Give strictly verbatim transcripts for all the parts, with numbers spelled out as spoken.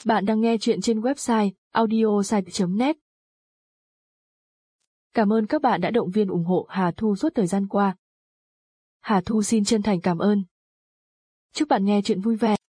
Bạn đang nghe chuyện trên website audiosite chấm net. Cảm ơn các bạn đã động viên ủng hộ Hà Thu suốt thời gian qua. Hà Thu xin chân thành cảm ơn. Chúc bạn nghe chuyện vui vẻ.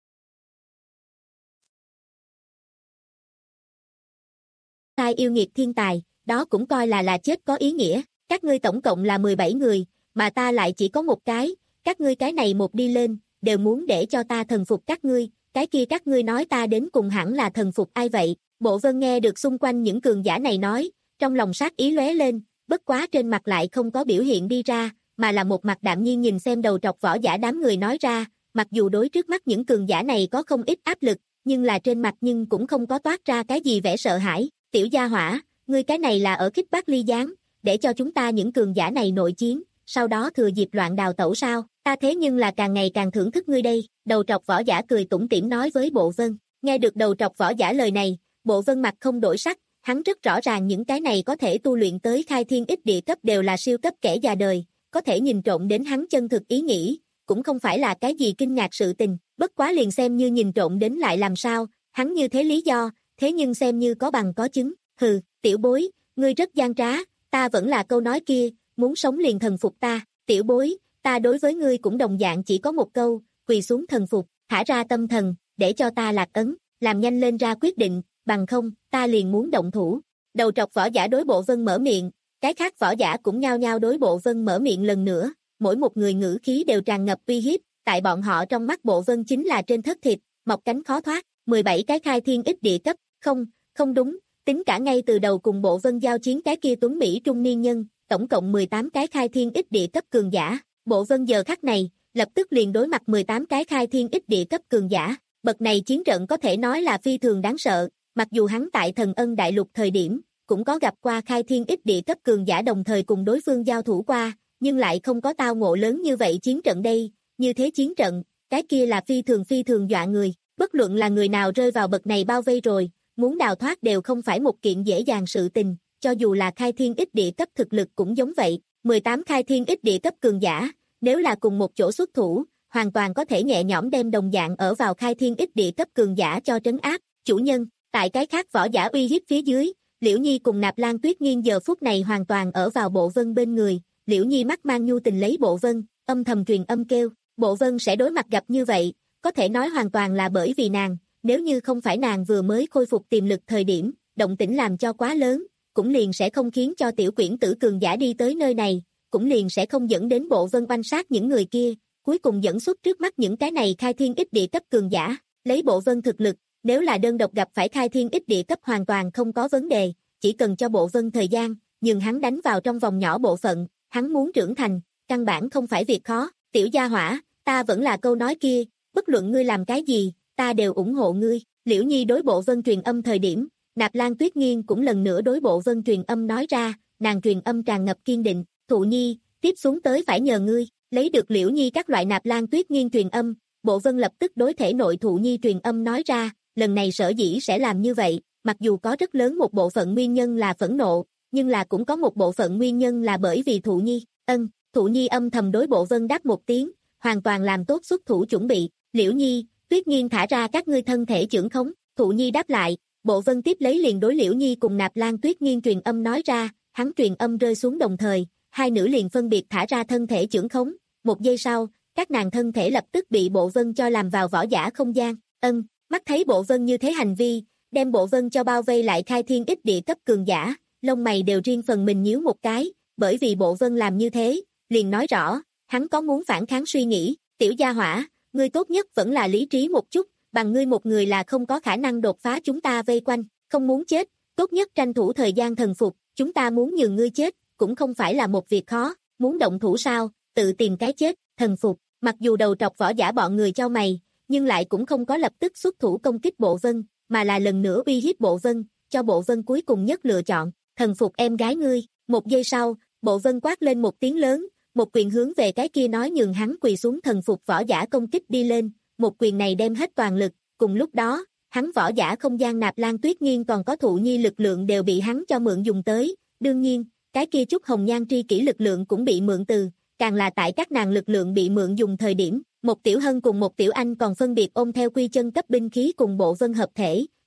Tài yêu nghiệt thiên tài, đó cũng coi là là chết có ý nghĩa. Các ngươi tổng cộng là mười bảy người, mà ta lại chỉ có một cái. Các ngươi cái này một đi lên, đều muốn để cho ta thần phục các ngươi. Cái kia các ngươi nói ta đến cùng hẳn là thần phục ai vậy? Bộ Vân nghe được xung quanh những cường giả này nói, trong lòng sát ý lóe lên, bất quá trên mặt lại không có biểu hiện đi ra, mà là một mặt đạm nhiên nhìn xem đầu trọc võ giả đám người nói ra, mặc dù đối trước mắt những cường giả này có không ít áp lực, nhưng là trên mặt nhưng cũng không có toát ra cái gì vẻ sợ hãi. Tiểu gia hỏa, ngươi cái này là ở khích bác ly gián, để cho chúng ta những cường giả này nội chiến, sau đó thừa dịp loạn đào tẩu sao? Ta thế nhưng là càng ngày càng thưởng thức ngươi đây. Đầu trọc võ giả cười tủm tỉm nói với Bộ Vân. Nghe được đầu trọc võ giả lời này, Bộ Vân mặt không đổi sắc, hắn rất rõ ràng những cái này có thể tu luyện tới khai thiên ích địa cấp đều là siêu cấp kẻ già đời, có thể nhìn trộm đến hắn chân thực ý nghĩ, cũng không phải là cái gì kinh ngạc sự tình, bất quá liền xem như nhìn trộm đến lại làm sao, hắn như thế lý do, thế nhưng xem như có bằng có chứng. Hừ, tiểu bối, ngươi rất gian trá, ta vẫn là câu nói kia, muốn sống liền thần phục ta. Tiểu bối, ta đối với ngươi cũng đồng dạng chỉ có một câu, quỳ xuống thần phục, thả ra tâm thần, để cho ta lạc ấn, làm nhanh lên ra quyết định, bằng không, ta liền muốn động thủ. Đầu trọc võ giả đối Bộ Vân mở miệng, cái khác võ giả cũng nhao nhao đối Bộ Vân mở miệng lần nữa, mỗi một người ngữ khí đều tràn ngập uy hiếp, tại bọn họ trong mắt Bộ Vân chính là trên thất thịt, mọc cánh khó thoát, mười bảy cái khai thiên ích địa cấp, không, không đúng, tính cả ngay từ đầu cùng Bộ Vân giao chiến cái kia tuấn Mỹ trung niên nhân, tổng cộng mười tám cái khai thiên ích địa cấp cường giả. Bộ Vân giờ khắc này, lập tức liền đối mặt mười tám cái khai thiên ích địa cấp cường giả, bậc này chiến trận có thể nói là phi thường đáng sợ, mặc dù hắn tại Thần Ân Đại Lục thời điểm, cũng có gặp qua khai thiên ích địa cấp cường giả đồng thời cùng đối phương giao thủ qua, nhưng lại không có tao ngộ lớn như vậy chiến trận đây, như thế chiến trận, cái kia là phi thường phi thường dọa người, bất luận là người nào rơi vào bậc này bao vây rồi, muốn đào thoát đều không phải một kiện dễ dàng sự tình, cho dù là khai thiên ích địa cấp thực lực cũng giống vậy, mười tám khai thiên ích địa cấp cường giả, nếu là cùng một chỗ xuất thủ, hoàn toàn có thể nhẹ nhõm đem đồng dạng ở vào khai thiên ích địa cấp cường giả cho trấn áp. Chủ nhân, tại cái khác võ giả uy hiếp phía dưới, Liễu Nhi cùng Nạp Lan Tuyết Nghiên giờ phút này hoàn toàn ở vào Bộ Vân bên người, Liễu Nhi mắt mang nhu tình lấy Bộ Vân, âm thầm truyền âm kêu, Bộ Vân sẽ đối mặt gặp như vậy, có thể nói hoàn toàn là bởi vì nàng, nếu như không phải nàng vừa mới khôi phục tiềm lực thời điểm, động tĩnh làm cho quá lớn, cũng liền sẽ không khiến cho tiểu quyển tử cường giả đi tới nơi này, cũng liền sẽ không dẫn đến Bộ Vân oanh sát những người kia, cuối cùng dẫn xuất trước mắt những cái này khai thiên ích địa cấp cường giả, lấy Bộ Vân thực lực, nếu là đơn độc gặp phải khai thiên ích địa cấp hoàn toàn không có vấn đề, chỉ cần cho Bộ Vân thời gian, nhường hắn đánh vào trong vòng nhỏ bộ phận, hắn muốn trưởng thành, căn bản không phải việc khó. Tiểu gia hỏa, ta vẫn là câu nói kia, bất luận ngươi làm cái gì, ta đều ủng hộ ngươi. Liễu Nhi đối Bộ Vân truyền âm thời điểm, Nạp Lan Tuyết Nghiên cũng lần nữa đối Bộ Vân truyền âm nói ra, nàng truyền âm tràn ngập kiên định, Thụ Nhi, tiếp xuống tới phải nhờ ngươi. Lấy được Liễu Nhi các loại Nạp Lan Tuyết Nghiên truyền âm, Bộ Vân lập tức đối thể nội Thụ Nhi truyền âm nói ra, lần này sở dĩ sẽ làm như vậy, mặc dù có rất lớn một bộ phận nguyên nhân là phẫn nộ, nhưng là cũng có một bộ phận nguyên nhân là bởi vì Thụ Nhi. Ân, Thụ Nhi âm thầm đối Bộ Vân đáp một tiếng, hoàn toàn làm tốt xuất thủ chuẩn bị. Liễu Nhi, Tuyết Nghiên thả ra các ngươi thân thể chưởng khống. Thụ Nhi đáp lại, Bộ Vân tiếp lấy liền đối Liễu Nhi cùng Nạp Lan Tuyết Nghiên truyền âm nói ra, hắn truyền âm rơi xuống đồng thời, hai nữ liền phân biệt thả ra thân thể chưởng khống. Một giây sau, các nàng thân thể lập tức bị Bộ Vân cho làm vào võ giả không gian. Ân, mắt thấy Bộ Vân như thế hành vi, đem Bộ Vân cho bao vây lại khai thiên ích địa cấp cường giả, lông mày đều riêng phần mình nhíu một cái, bởi vì Bộ Vân làm như thế, liền nói rõ, hắn có muốn phản kháng suy nghĩ. Tiểu gia hỏa, ngươi tốt nhất vẫn là lý trí một chút, bằng ngươi một người là không có khả năng đột phá chúng ta vây quanh, không muốn chết, tốt nhất tranh thủ thời gian thần phục, chúng ta muốn nhường ngươi chết, cũng không phải là một việc khó, muốn động thủ sao, tự tìm cái chết, thần phục. Mặc dù đầu trọc võ giả bọn người chau mày, nhưng lại cũng không có lập tức xuất thủ công kích Bộ Vân, mà là lần nữa uy hiếp Bộ Vân, cho Bộ Vân cuối cùng nhất lựa chọn, thần phục em gái ngươi. Một giây sau, Bộ Vân quát lên một tiếng lớn, một quyền hướng về cái kia nói nhường hắn quỳ xuống thần phục võ giả công kích đi lên, một quyền này đem hết toàn lực, cùng lúc đó, hắn võ giả không gian Nạp Lan Tuyết Nghiên còn có Thụ Nhi lực lượng đều bị hắn cho mượn dùng tới, đương nhiên, cái kia chút hồng nhan tri kỷ lực lượng cũng bị mượn từ, càng là tại các nàng lực lượng bị mượn dùng thời điểm, một tiểu hân cùng một tiểu anh còn phân biệt ôm theo quy chân cấp binh khí cùng Bộ Vân hợp thể,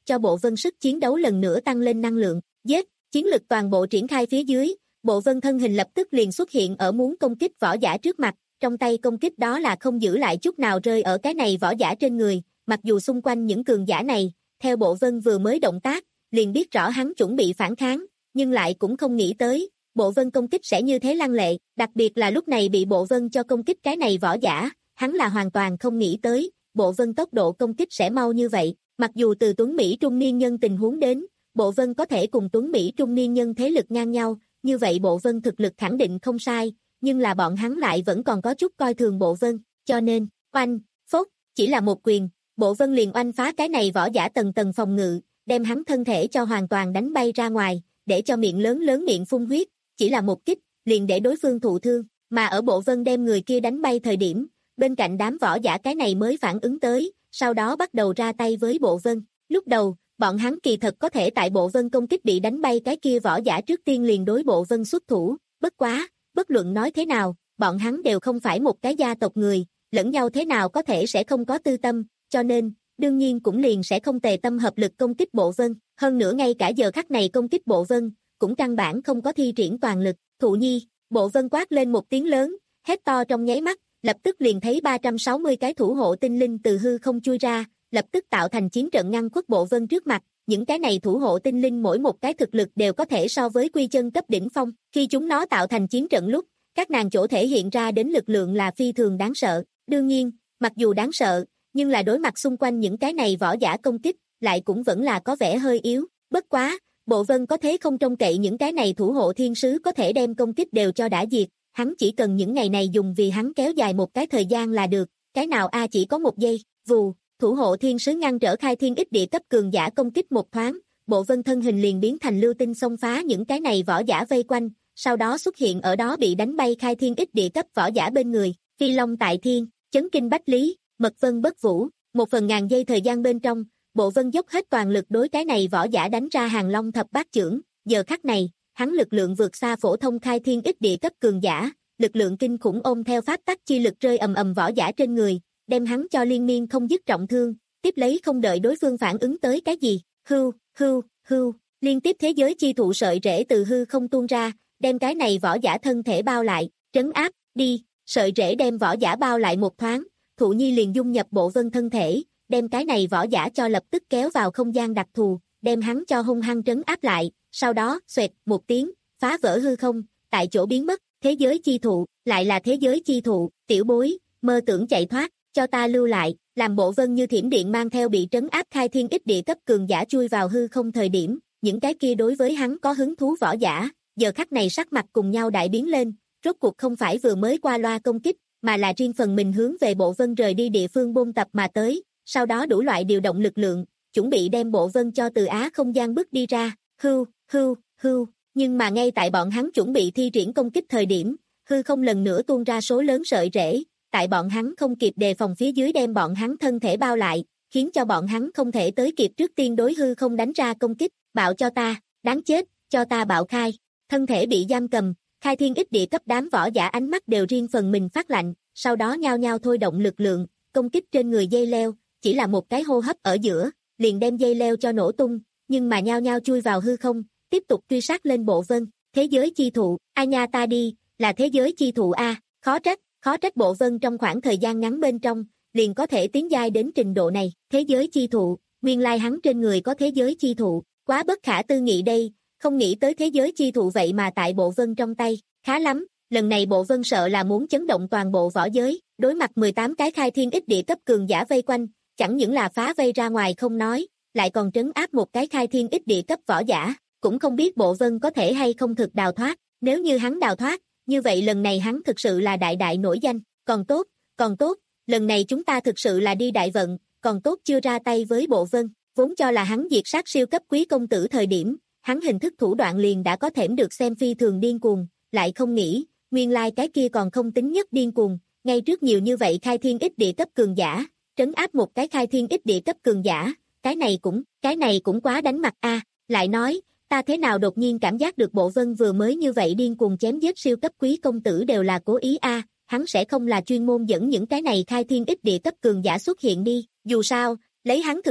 cho Bộ Vân sức chiến đấu lần nữa tăng lên năng lượng. Giết, chiến lực toàn bộ triển khai phía dưới, Bộ Vân thân hình lập tức liền xuất hiện ở muốn công kích võ giả trước mặt, trong tay công kích đó là không giữ lại chút nào rơi ở cái này võ giả trên người, mặc dù xung quanh những cường giả này, theo Bộ Vân vừa mới động tác, liền biết rõ hắn chuẩn bị phản kháng, nhưng lại cũng không nghĩ tới, Bộ Vân công kích sẽ như thế lăng lệ, đặc biệt là lúc này bị Bộ Vân cho công kích cái này võ giả, hắn là hoàn toàn không nghĩ tới, Bộ Vân tốc độ công kích sẽ mau như vậy, mặc dù từ Tuấn Mỹ trung niên nhân tình huống đến, Bộ Vân có thể cùng Tuấn Mỹ trung niên nhân thế lực ngang nhau, như vậy Bộ Vân thực lực khẳng định không sai, nhưng là bọn hắn lại vẫn còn có chút coi thường Bộ Vân, cho nên, oanh, phốt, chỉ là một quyền, Bộ Vân liền oanh phá cái này võ giả tầng tầng phòng ngự, đem hắn thân thể cho hoàn toàn đánh bay ra ngoài, để cho miệng lớn lớn miệng phun huyết, chỉ là một kích, liền để đối phương thụ thương, mà ở Bộ Vân đem người kia đánh bay thời điểm, bên cạnh đám võ giả cái này mới phản ứng tới, sau đó bắt đầu ra tay với Bộ Vân. Lúc đầu, bọn hắn kỳ thật có thể tại Bộ Vân công kích bị đánh bay cái kia võ giả trước tiên liền đối Bộ Vân xuất thủ, bất quá, bất luận nói thế nào, bọn hắn đều không phải một cái gia tộc người, lẫn nhau thế nào có thể sẽ không có tư tâm, cho nên, đương nhiên cũng liền sẽ không tề tâm hợp lực công kích Bộ Vân, hơn nữa ngay cả giờ khắc này công kích Bộ Vân, cũng căn bản không có thi triển toàn lực. Thụ nhi, Bộ Vân quát lên một tiếng lớn, hét to trong nháy mắt, lập tức liền thấy ba trăm sáu mươi cái thủ hộ tinh linh từ hư không chui ra, lập tức tạo thành chiến trận ngăn khuất Bộ Vân trước mặt, những cái này thủ hộ tinh linh mỗi một cái thực lực đều có thể so với quy chân cấp đỉnh phong, khi chúng nó tạo thành chiến trận lúc, các nàng chỗ thể hiện ra đến lực lượng là phi thường đáng sợ, đương nhiên, mặc dù đáng sợ, nhưng là đối mặt xung quanh những cái này võ giả công kích, lại cũng vẫn là có vẻ hơi yếu, bất quá, Bộ Vân có thế không trông cậy những cái này thủ hộ thiên sứ có thể đem công kích đều cho đã diệt, hắn chỉ cần những ngày này dùng vì hắn kéo dài một cái thời gian là được, cái nào a chỉ có một giây, vù, thủ hộ thiên sứ ngăn trở khai thiên ích địa cấp cường giả công kích một thoáng, Bộ Vân thân hình liền biến thành lưu tinh xông phá những cái này võ giả vây quanh, sau đó xuất hiện ở đó bị đánh bay khai thiên ích địa cấp võ giả bên người, phi long tại thiên, chấn kinh bách lý, mật vân bất vũ, một phần ngàn giây thời gian bên trong, Bộ Vân dốc hết toàn lực đối cái này võ giả đánh ra hàng long thập bát chưởng, giờ khắc này, hắn lực lượng vượt xa phổ thông khai thiên ích địa cấp cường giả, lực lượng kinh khủng ôm theo pháp tắc chi lực rơi ầm ầm võ giả trên người, đem hắn cho liên miên không dứt trọng thương, tiếp lấy không đợi đối phương phản ứng tới cái gì, hưu, hưu, hưu, liên tiếp thế giới chi thụ sợi rễ từ hư không tuôn ra, đem cái này võ giả thân thể bao lại, trấn áp, đi, sợi rễ đem võ giả bao lại một thoáng, Thụ Nhi liền dung nhập Bộ Vân thân thể, đem cái này võ giả cho lập tức kéo vào không gian đặc thù, đem hắn cho hung hăng trấn áp lại, sau đó, xoẹt, một tiếng, phá vỡ hư không, tại chỗ biến mất, thế giới chi thụ, lại là thế giới chi thụ, tiểu bối, mơ tưởng chạy thoát, cho ta lưu lại, làm Bộ Vân như thiểm điện mang theo bị trấn áp khai thiên ích địa cấp cường giả chui vào hư không thời điểm, những cái kia đối với hắn có hứng thú võ giả, giờ khắc này sắc mặt cùng nhau đại biến lên, rốt cuộc không phải vừa mới qua loa công kích, mà là riêng phần mình hướng về Bộ Vân rời đi địa phương bôn tập mà tới, sau đó đủ loại điều động lực lượng, chuẩn bị đem Bộ Vân cho từ á không gian bước đi ra, hưu, hưu, hưu, nhưng mà ngay tại bọn hắn chuẩn bị thi triển công kích thời điểm, hư không lần nữa tuôn ra số lớn sợi rễ, tại bọn hắn không kịp đề phòng phía dưới đem bọn hắn thân thể bao lại, khiến cho bọn hắn không thể tới kịp trước tiên đối hư không đánh ra công kích, bạo cho ta, đáng chết, cho ta bạo khai, thân thể bị giam cầm, khai thiên ích địa cấp đám võ giả ánh mắt đều riêng phần mình phát lạnh, sau đó nhao nhao thôi động lực lượng, công kích trên người dây leo, chỉ là một cái hô hấp ở giữa, liền đem dây leo cho nổ tung, nhưng mà nhao nhao chui vào hư không, tiếp tục truy sát lên Bộ Vân, thế giới chi thụ, ai nha ta đi, là thế giới chi thụ a, khó trách, khó trách Bộ Vân trong khoảng thời gian ngắn bên trong, liền có thể tiến giai đến trình độ này, thế giới chi thụ, nguyên lai hắn trên người có thế giới chi thụ, quá bất khả tư nghị đây, không nghĩ tới thế giới chi thụ vậy mà tại Bộ Vân trong tay, khá lắm, lần này Bộ Vân sợ là muốn chấn động toàn bộ võ giới, đối mặt mười tám cái khai thiên ích địa cấp cường giả vây quanh, chẳng những là phá vây ra ngoài không nói, lại còn trấn áp một cái khai thiên ích địa cấp võ giả, cũng không biết Bộ Vân có thể hay không thực đào thoát, nếu như hắn đào thoát, như vậy lần này hắn thực sự là đại đại nổi danh, còn tốt, còn tốt, lần này chúng ta thực sự là đi đại vận, còn tốt chưa ra tay với Bộ Vân, vốn cho là hắn diệt sát siêu cấp quý công tử thời điểm, hắn hình thức thủ đoạn liền đã có thẻm được xem phi thường điên cuồng, lại không nghĩ, nguyên lai cái kia còn không tính nhất điên cuồng, ngay trước nhiều như vậy khai thiên ích địa cấp cường giả, trấn áp một cái khai thiên ích địa cấp cường giả, cái này cũng, cái này cũng quá đánh mặt a, lại nói, ta thế nào đột nhiên cảm giác được Bộ Vân vừa mới như vậy điên cuồng chém giết siêu cấp quý công tử đều là cố ý a, hắn sẽ không là chuyên môn dẫn những cái này khai thiên ích địa cấp cường giả xuất hiện đi, dù sao, lấy hắn thực lực,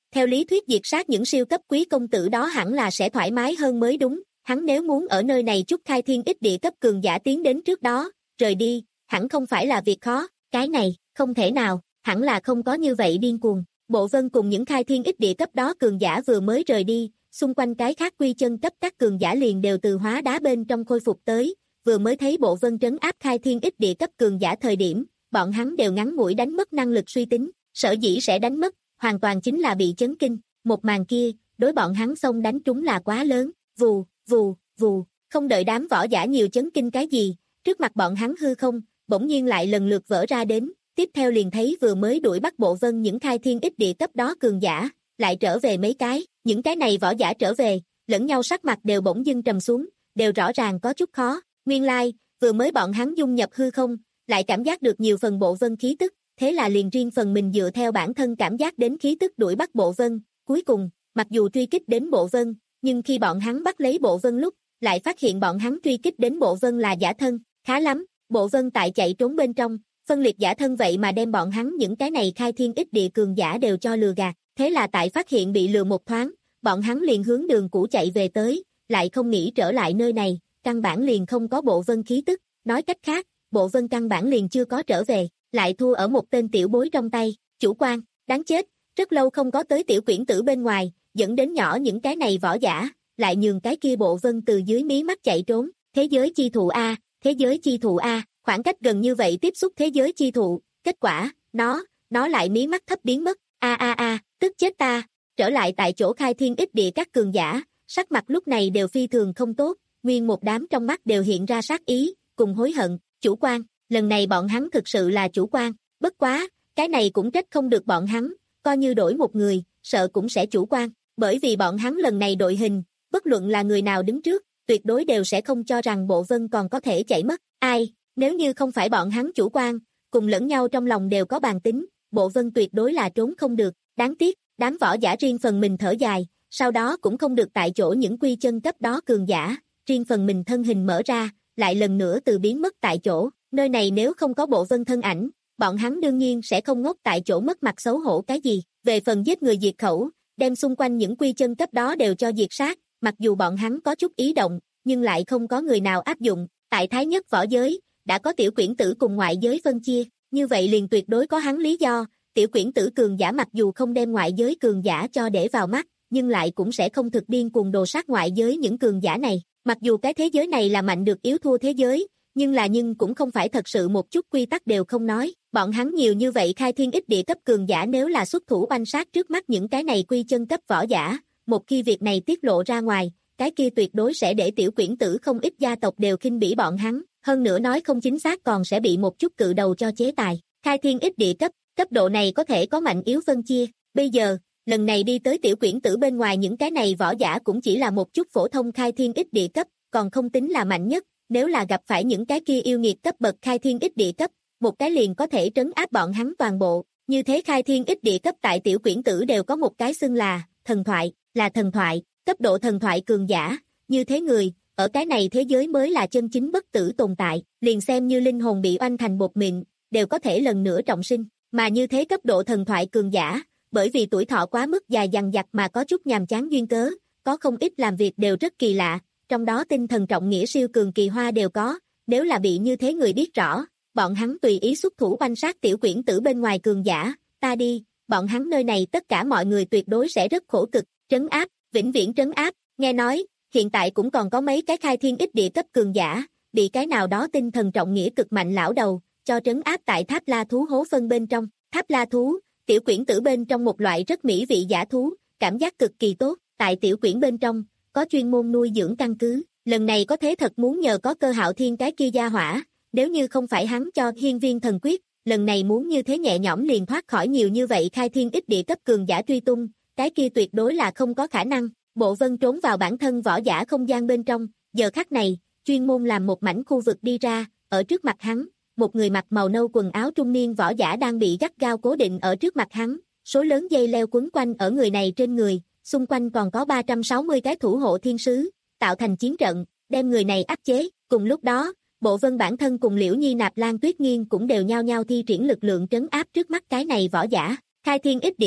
Theo lý thuyết diệt sát những siêu cấp quý công tử đó hẳn là sẽ thoải mái hơn mới đúng, hắn nếu muốn ở nơi này chút khai thiên ích địa cấp cường giả tiến đến trước đó, rời đi, hẳn không phải là việc khó, cái này, không thể nào, hẳn là không có như vậy điên cuồng. Bộ Vân cùng những khai thiên ích địa cấp đó cường giả vừa mới rời đi, xung quanh cái khác quy chân cấp các cường giả liền đều từ hóa đá bên trong khôi phục tới, vừa mới thấy Bộ Vân trấn áp khai thiên ích địa cấp cường giả thời điểm, bọn hắn đều ngắn ngủi đánh mất năng lực suy tính, sở dĩ sẽ đánh mất, hoàn toàn chính là bị chấn kinh, một màn kia, đối bọn hắn xông đánh trúng là quá lớn, vù, vù, vù, không đợi đám võ giả nhiều chấn kinh cái gì, trước mặt bọn hắn hư không, bỗng nhiên lại lần lượt vỡ ra đến, tiếp theo liền thấy vừa mới đuổi bắt Bộ Vân những khai thiên ích địa cấp đó cường giả, lại trở về mấy cái, những cái này võ giả trở về, lẫn nhau sắc mặt đều bỗng dưng trầm xuống, đều rõ ràng có chút khó, nguyên lai, like, vừa mới bọn hắn dung nhập hư không, lại cảm giác được nhiều phần Bộ Vân khí tức, thế là liền riêng phần mình dựa theo bản thân cảm giác đến khí tức đuổi bắt Bộ Vân, cuối cùng, mặc dù truy kích đến Bộ Vân, nhưng khi bọn hắn bắt lấy Bộ Vân lúc, lại phát hiện bọn hắn truy kích đến Bộ Vân là giả thân, khá lắm, Bộ Vân tại chạy trốn bên trong, phân liệt giả thân vậy mà đem bọn hắn những cái này khai thiên ích địa cường giả đều cho lừa gạt, thế là tại phát hiện bị lừa một thoáng, bọn hắn liền hướng đường cũ chạy về tới, lại không nghĩ trở lại nơi này, căn bản liền không có Bộ Vân khí tức, nói cách khác, Bộ Vân căn bản liền chưa có trở về, lại thua ở một tên tiểu bối trong tay, chủ quan, đáng chết, rất lâu không có tới tiểu quyển tử bên ngoài, dẫn đến nhỏ những cái này võ giả, lại nhường cái kia Bộ Vân từ dưới mí mắt chạy trốn, thế giới chi thụ A, thế giới chi thụ A, khoảng cách gần như vậy tiếp xúc thế giới chi thụ, kết quả, nó, nó lại mí mắt thấp biến mất, a a a, tức chết ta, trở lại tại chỗ khai thiên ích địa các cường giả, sắc mặt lúc này đều phi thường không tốt, nguyên một đám trong mắt đều hiện ra sát ý, cùng hối hận, chủ quan, lần này bọn hắn thực sự là chủ quan, bất quá, cái này cũng trách không được bọn hắn, coi như đổi một người, sợ cũng sẽ chủ quan, bởi vì bọn hắn lần này đội hình, bất luận là người nào đứng trước, tuyệt đối đều sẽ không cho rằng Bộ Vân còn có thể chạy mất, ai, nếu như không phải bọn hắn chủ quan, cùng lẫn nhau trong lòng đều có bàn tính, Bộ Vân tuyệt đối là trốn không được, đáng tiếc, đám võ giả riêng phần mình thở dài, sau đó cũng không được tại chỗ những quy chân cấp đó cường giả, riêng phần mình thân hình mở ra, lại lần nữa từ biến mất tại chỗ, nơi này nếu không có Bộ Vân thân ảnh, bọn hắn đương nhiên sẽ không ngốc tại chỗ mất mặt xấu hổ cái gì, về phần giết người diệt khẩu, đem xung quanh những quy chân cấp đó đều cho diệt sát, mặc dù bọn hắn có chút ý động, nhưng lại không có người nào áp dụng, tại Thái Nhất võ giới, đã có tiểu quyển tử cùng ngoại giới phân chia, như vậy liền tuyệt đối có hắn lý do, tiểu quyển tử cường giả mặc dù không đem ngoại giới cường giả cho để vào mắt, nhưng lại cũng sẽ không thực điên cuồng đồ sát ngoại giới những cường giả này, mặc dù cái thế giới này là mạnh được yếu thua thế giới, nhưng là nhưng cũng không phải thật sự một chút quy tắc đều không nói, bọn hắn nhiều như vậy khai thiên ích địa cấp cường giả nếu là xuất thủ oanh sát trước mắt những cái này quy chân cấp võ giả, một khi việc này tiết lộ ra ngoài, cái kia tuyệt đối sẽ để tiểu quyển tử không ít gia tộc đều khinh bỉ bọn hắn, hơn nữa nói không chính xác còn sẽ bị một chút cự đầu cho chế tài. Khai thiên ích địa cấp, cấp độ này có thể có mạnh yếu phân chia, bây giờ, lần này đi tới tiểu quyển tử bên ngoài những cái này võ giả cũng chỉ là một chút phổ thông khai thiên ích địa cấp, còn không tính là mạnh nhất, nếu là gặp phải những cái kia yêu nghiệt cấp bậc khai thiên ích địa cấp, một cái liền có thể trấn áp bọn hắn toàn bộ, như thế khai thiên ích địa cấp tại tiểu quyển tử đều có một cái xưng là, thần thoại, là thần thoại, cấp độ thần thoại cường giả, như thế người, ở cái này thế giới mới là chân chính bất tử tồn tại, liền xem như linh hồn bị oanh thành bột mịn, đều có thể lần nữa trọng sinh, mà như thế cấp độ thần thoại cường giả, bởi vì tuổi thọ quá mức dài dằng dặc mà có chút nhàm chán duyên cớ, có không ít làm việc đều rất kỳ lạ, trong đó tinh thần trọng nghĩa siêu cường kỳ hoa đều có, nếu là bị như thế người biết rõ, bọn hắn tùy ý xuất thủ oanh sát tiểu quyển tử bên ngoài cường giả, ta đi, bọn hắn nơi này tất cả mọi người tuyệt đối sẽ rất khổ cực, trấn áp, vĩnh viễn trấn áp, nghe nói, hiện tại cũng còn có mấy cái khai thiên ích địa cấp cường giả, bị cái nào đó tinh thần trọng nghĩa cực mạnh lão đầu, cho trấn áp tại tháp la thú hố phân bên trong, tháp la thú, tiểu quyển tử bên trong một loại rất mỹ vị giả thú, cảm giác cực kỳ tốt, tại tiểu quyển bên trong, có chuyên môn nuôi dưỡng căn cứ, lần này có thế thật muốn nhờ có Cơ Hạo Thiên cái kia gia hỏa, nếu như không phải hắn cho hiên viên thần quyết, lần này muốn như thế nhẹ nhõm liền thoát khỏi nhiều như vậy khai thiên ích địa cấp cường giả truy tung, cái kia tuyệt đối là không có khả năng. Bộ Vân trốn vào bản thân võ giả không gian bên trong, giờ khắc này, chuyên môn làm một mảnh khu vực đi ra, ở trước mặt hắn, một người mặc màu nâu quần áo trung niên võ giả đang bị gắt gao cố định ở trước mặt hắn, số lớn dây leo quấn quanh ở người này trên người, xung quanh còn có ba trăm sáu mươi cái thủ hộ thiên sứ, tạo thành chiến trận, đem người này áp chế, cùng lúc đó, Bộ Vân bản thân cùng Liễu Nhi Nạp Lan Tuyết Nghiên cũng đều nhao nhao thi triển lực lượng trấn áp trước mắt cái này võ giả, khai thiên ích địa cấp,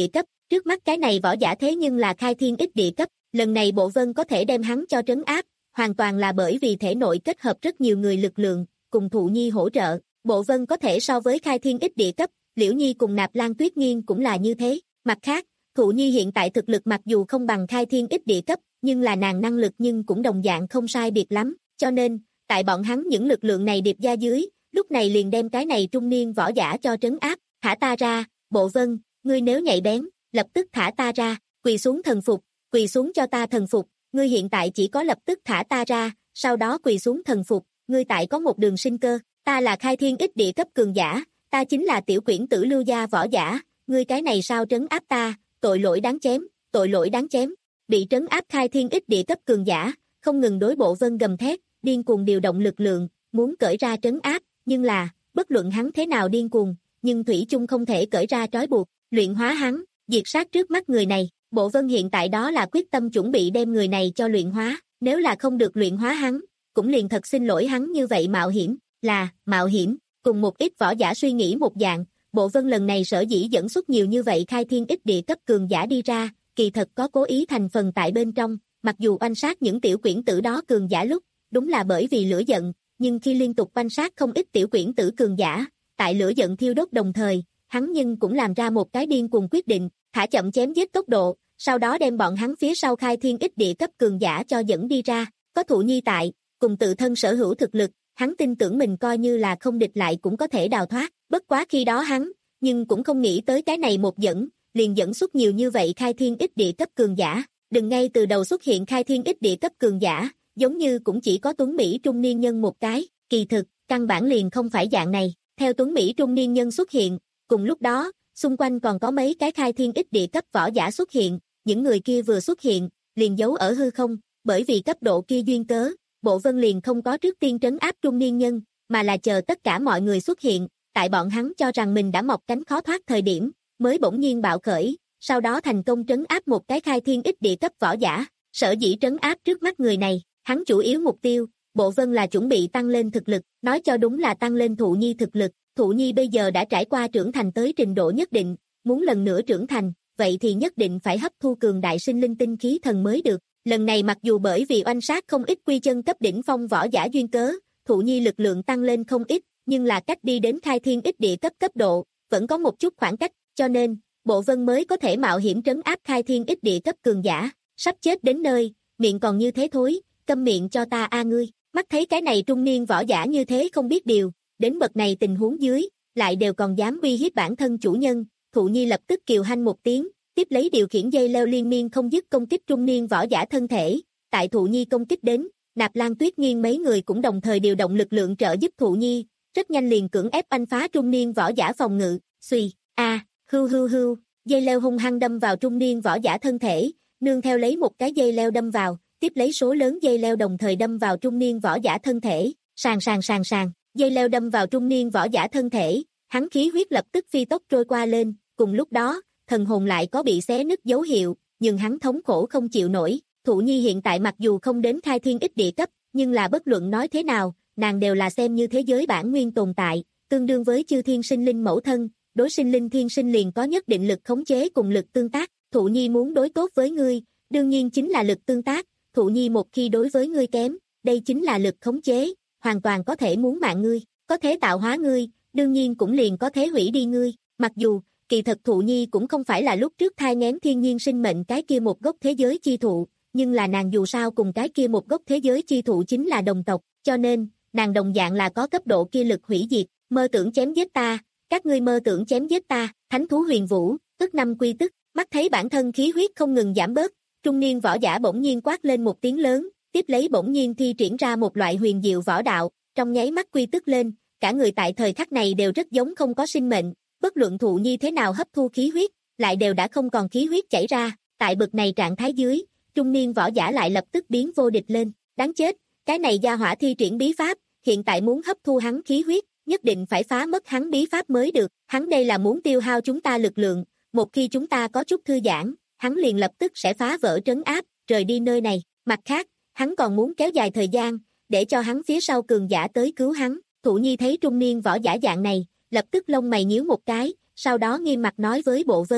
trước mắt cái này võ giả thế nhưng là khai thiên ích địa cấp, lần này Bộ Vân có thể đem hắn cho trấn áp, hoàn toàn là bởi vì thể nội kết hợp rất nhiều người lực lượng, cùng Thụ Nhi hỗ trợ, Bộ Vân có thể so với khai thiên ích địa cấp, Liễu Nhi cùng Nạp Lan Tuyết Nghiên cũng là như thế, mặt khác, Thụ Nhi hiện tại thực lực mặc dù không bằng khai thiên ích địa cấp, nhưng là nàng năng lực nhưng cũng đồng dạng không sai biệt lắm, cho nên, tại bọn hắn những lực lượng này điệp ra dưới, lúc này liền đem cái này trung niên võ giả cho trấn áp, thả ta ra, Bộ Vân, ngươi nếu nhạy bén, lập tức thả ta ra, quỳ xuống thần phục, quỳ xuống cho ta thần phục, ngươi hiện tại chỉ có lập tức thả ta ra, sau đó quỳ xuống thần phục, ngươi tại có một đường sinh cơ, ta là khai thiên ích địa cấp cường giả, ta chính là tiểu quyển tử Lưu gia võ giả, ngươi cái này sao trấn áp ta, tội lỗi đáng chém, tội lỗi đáng chém, bị trấn áp khai thiên ích địa cấp cường giả, không ngừng đối Bộ Vân gầm thét, điên cuồng điều động lực lượng, muốn cởi ra trấn áp, nhưng là, bất luận hắn thế nào điên cuồng, nhưng thủy chung không thể cởi ra trói buộc, luyện hóa hắn, diệt sát trước mắt người này, Bộ Vân hiện tại đó là quyết tâm chuẩn bị đem người này cho luyện hóa, nếu là không được luyện hóa hắn, cũng liền thật xin lỗi hắn như vậy mạo hiểm, là, mạo hiểm, cùng một ít võ giả suy nghĩ một dạng, Bộ Vân lần này sở dĩ dẫn xuất nhiều như vậy khai thiên ích địa cấp cường giả đi ra, kỳ thật có cố ý thành phần tại bên trong, mặc dù oanh sát những tiểu quyển tử đó cường giả lúc, đúng là bởi vì lửa giận, nhưng khi liên tục oanh sát không ít tiểu quyển tử cường giả, tại lửa giận thiêu đốt đồng thời, hắn nhưng cũng làm ra một cái điên cuồng quyết định, thả chậm chém giết tốc độ, sau đó đem bọn hắn phía sau khai thiên ích địa cấp cường giả cho dẫn đi ra, có Thụ Nhi tại, cùng tự thân sở hữu thực lực, hắn tin tưởng mình coi như là không địch lại cũng có thể đào thoát, bất quá khi đó hắn, nhưng cũng không nghĩ tới cái này một dẫn, liền dẫn xuất nhiều như vậy khai thiên ích địa cấp cường giả, đừng ngay từ đầu xuất hiện khai thiên ích địa cấp cường giả, giống như cũng chỉ có Tuấn Mỹ trung niên nhân một cái, kỳ thực, căn bản liền không phải dạng này, theo Tuấn Mỹ trung niên nhân xuất hiện, cùng lúc đó, xung quanh còn có mấy cái khai thiên ích địa cấp võ giả xuất hiện, những người kia vừa xuất hiện, liền giấu ở hư không, bởi vì cấp độ kia duyên cớ, Bộ Vân liền không có trước tiên trấn áp trung niên nhân, mà là chờ tất cả mọi người xuất hiện, tại bọn hắn cho rằng mình đã mọc cánh khó thoát thời điểm, mới bỗng nhiên bạo khởi, sau đó thành công trấn áp một cái khai thiên ích địa cấp võ giả, sở dĩ trấn áp trước mắt người này, hắn chủ yếu mục tiêu, Bộ Vân là chuẩn bị tăng lên thực lực, nói cho đúng là tăng lên Thụ Nhi thực lực, Thụ Nhi bây giờ đã trải qua trưởng thành tới trình độ nhất định, muốn lần nữa trưởng thành, vậy thì nhất định phải hấp thu cường đại sinh linh tinh khí thần mới được, lần này mặc dù bởi vì oanh sát không ít quy chân cấp đỉnh phong võ giả duyên cớ, Thụ Nhi lực lượng tăng lên không ít, nhưng là cách đi đến khai thiên ích địa cấp cấp độ, vẫn có một chút khoảng cách, cho nên, Bộ Vân mới có thể mạo hiểm trấn áp khai thiên ích địa cấp cường giả, sắp chết đến nơi, miệng còn như thế thối, câm miệng cho ta a ngươi, mắt thấy cái này trung niên võ giả như thế không biết điều, đến bậc này tình huống dưới, lại đều còn dám uy hiếp bản thân chủ nhân, Thụ Nhi lập tức kiều hanh một tiếng, tiếp lấy điều khiển dây leo liên miên không dứt công kích trung niên võ giả thân thể, tại Thụ Nhi công kích đến, Nạp Lan Tuyết Nghiên mấy người cũng đồng thời điều động lực lượng trợ giúp Thụ Nhi, rất nhanh liền cưỡng ép anh phá trung niên võ giả phòng ngự, suy, a, hưu hưu hưu, dây leo hung hăng đâm vào trung niên võ giả thân thể, nương theo lấy một cái dây leo đâm vào, tiếp lấy số lớn dây leo đồng thời đâm vào trung niên võ giả thân thể, sàn sàn sàn sàn, dây leo đâm vào trung niên võ giả thân thể, hắn khí huyết lập tức phi tốc trôi qua lên, cùng lúc đó, thần hồn lại có bị xé nứt dấu hiệu, nhưng hắn thống khổ không chịu nổi, Thụ Nhi hiện tại mặc dù không đến khai thiên ích địa cấp, nhưng là bất luận nói thế nào, nàng đều là xem như thế giới bản nguyên tồn tại, tương đương với chư thiên sinh linh mẫu thân, đối sinh linh thiên sinh liền có nhất định lực khống chế cùng lực tương tác, Thụ Nhi muốn đối tốt với ngươi, đương nhiên chính là lực tương tác, Thụ Nhi một khi đối với ngươi kém, đây chính là lực khống chế, hoàn toàn có thể muốn mạng ngươi, có thể tạo hóa ngươi, đương nhiên cũng liền có thể hủy đi ngươi, mặc dù, kỳ thật Thụ Nhi cũng không phải là lúc trước thai nghén thiên nhiên sinh mệnh cái kia một gốc thế giới chi thụ, nhưng là nàng dù sao cùng cái kia một gốc thế giới chi thụ chính là đồng tộc, cho nên, nàng đồng dạng là có cấp độ kia lực hủy diệt, mơ tưởng chém giết ta, các ngươi mơ tưởng chém giết ta, thánh thú huyền vũ, tức năm quy tức, mắt thấy bản thân khí huyết không ngừng giảm bớt, trung niên võ giả bỗng nhiên quát lên một tiếng lớn, tiếp lấy bỗng nhiên thi triển ra một loại huyền diệu võ đạo, trong nháy mắt quy tức lên, cả người tại thời khắc này đều rất giống không có sinh mệnh, bất luận Thụ Nhi thế nào hấp thu khí huyết, lại đều đã không còn khí huyết chảy ra, tại bực này trạng thái dưới, trung niên võ giả lại lập tức biến vô địch lên, đáng chết, cái này gia hỏa thi triển bí pháp, hiện tại muốn hấp thu hắn khí huyết, nhất định phải phá mất hắn bí pháp mới được, hắn đây là muốn tiêu hao chúng ta lực lượng, một khi chúng ta có chút thư giãn, hắn liền lập tức sẽ phá vỡ trấn áp, rời đi nơi này, mặt khác, hắn còn muốn kéo dài thời gian, để cho hắn phía sau cường giả tới cứu hắn, Thụ Nhi thấy trung niên võ giả dạng này, lập tức lông mày nhíu một cái, sau đó nghiêm mặt nói với Bộ Vân,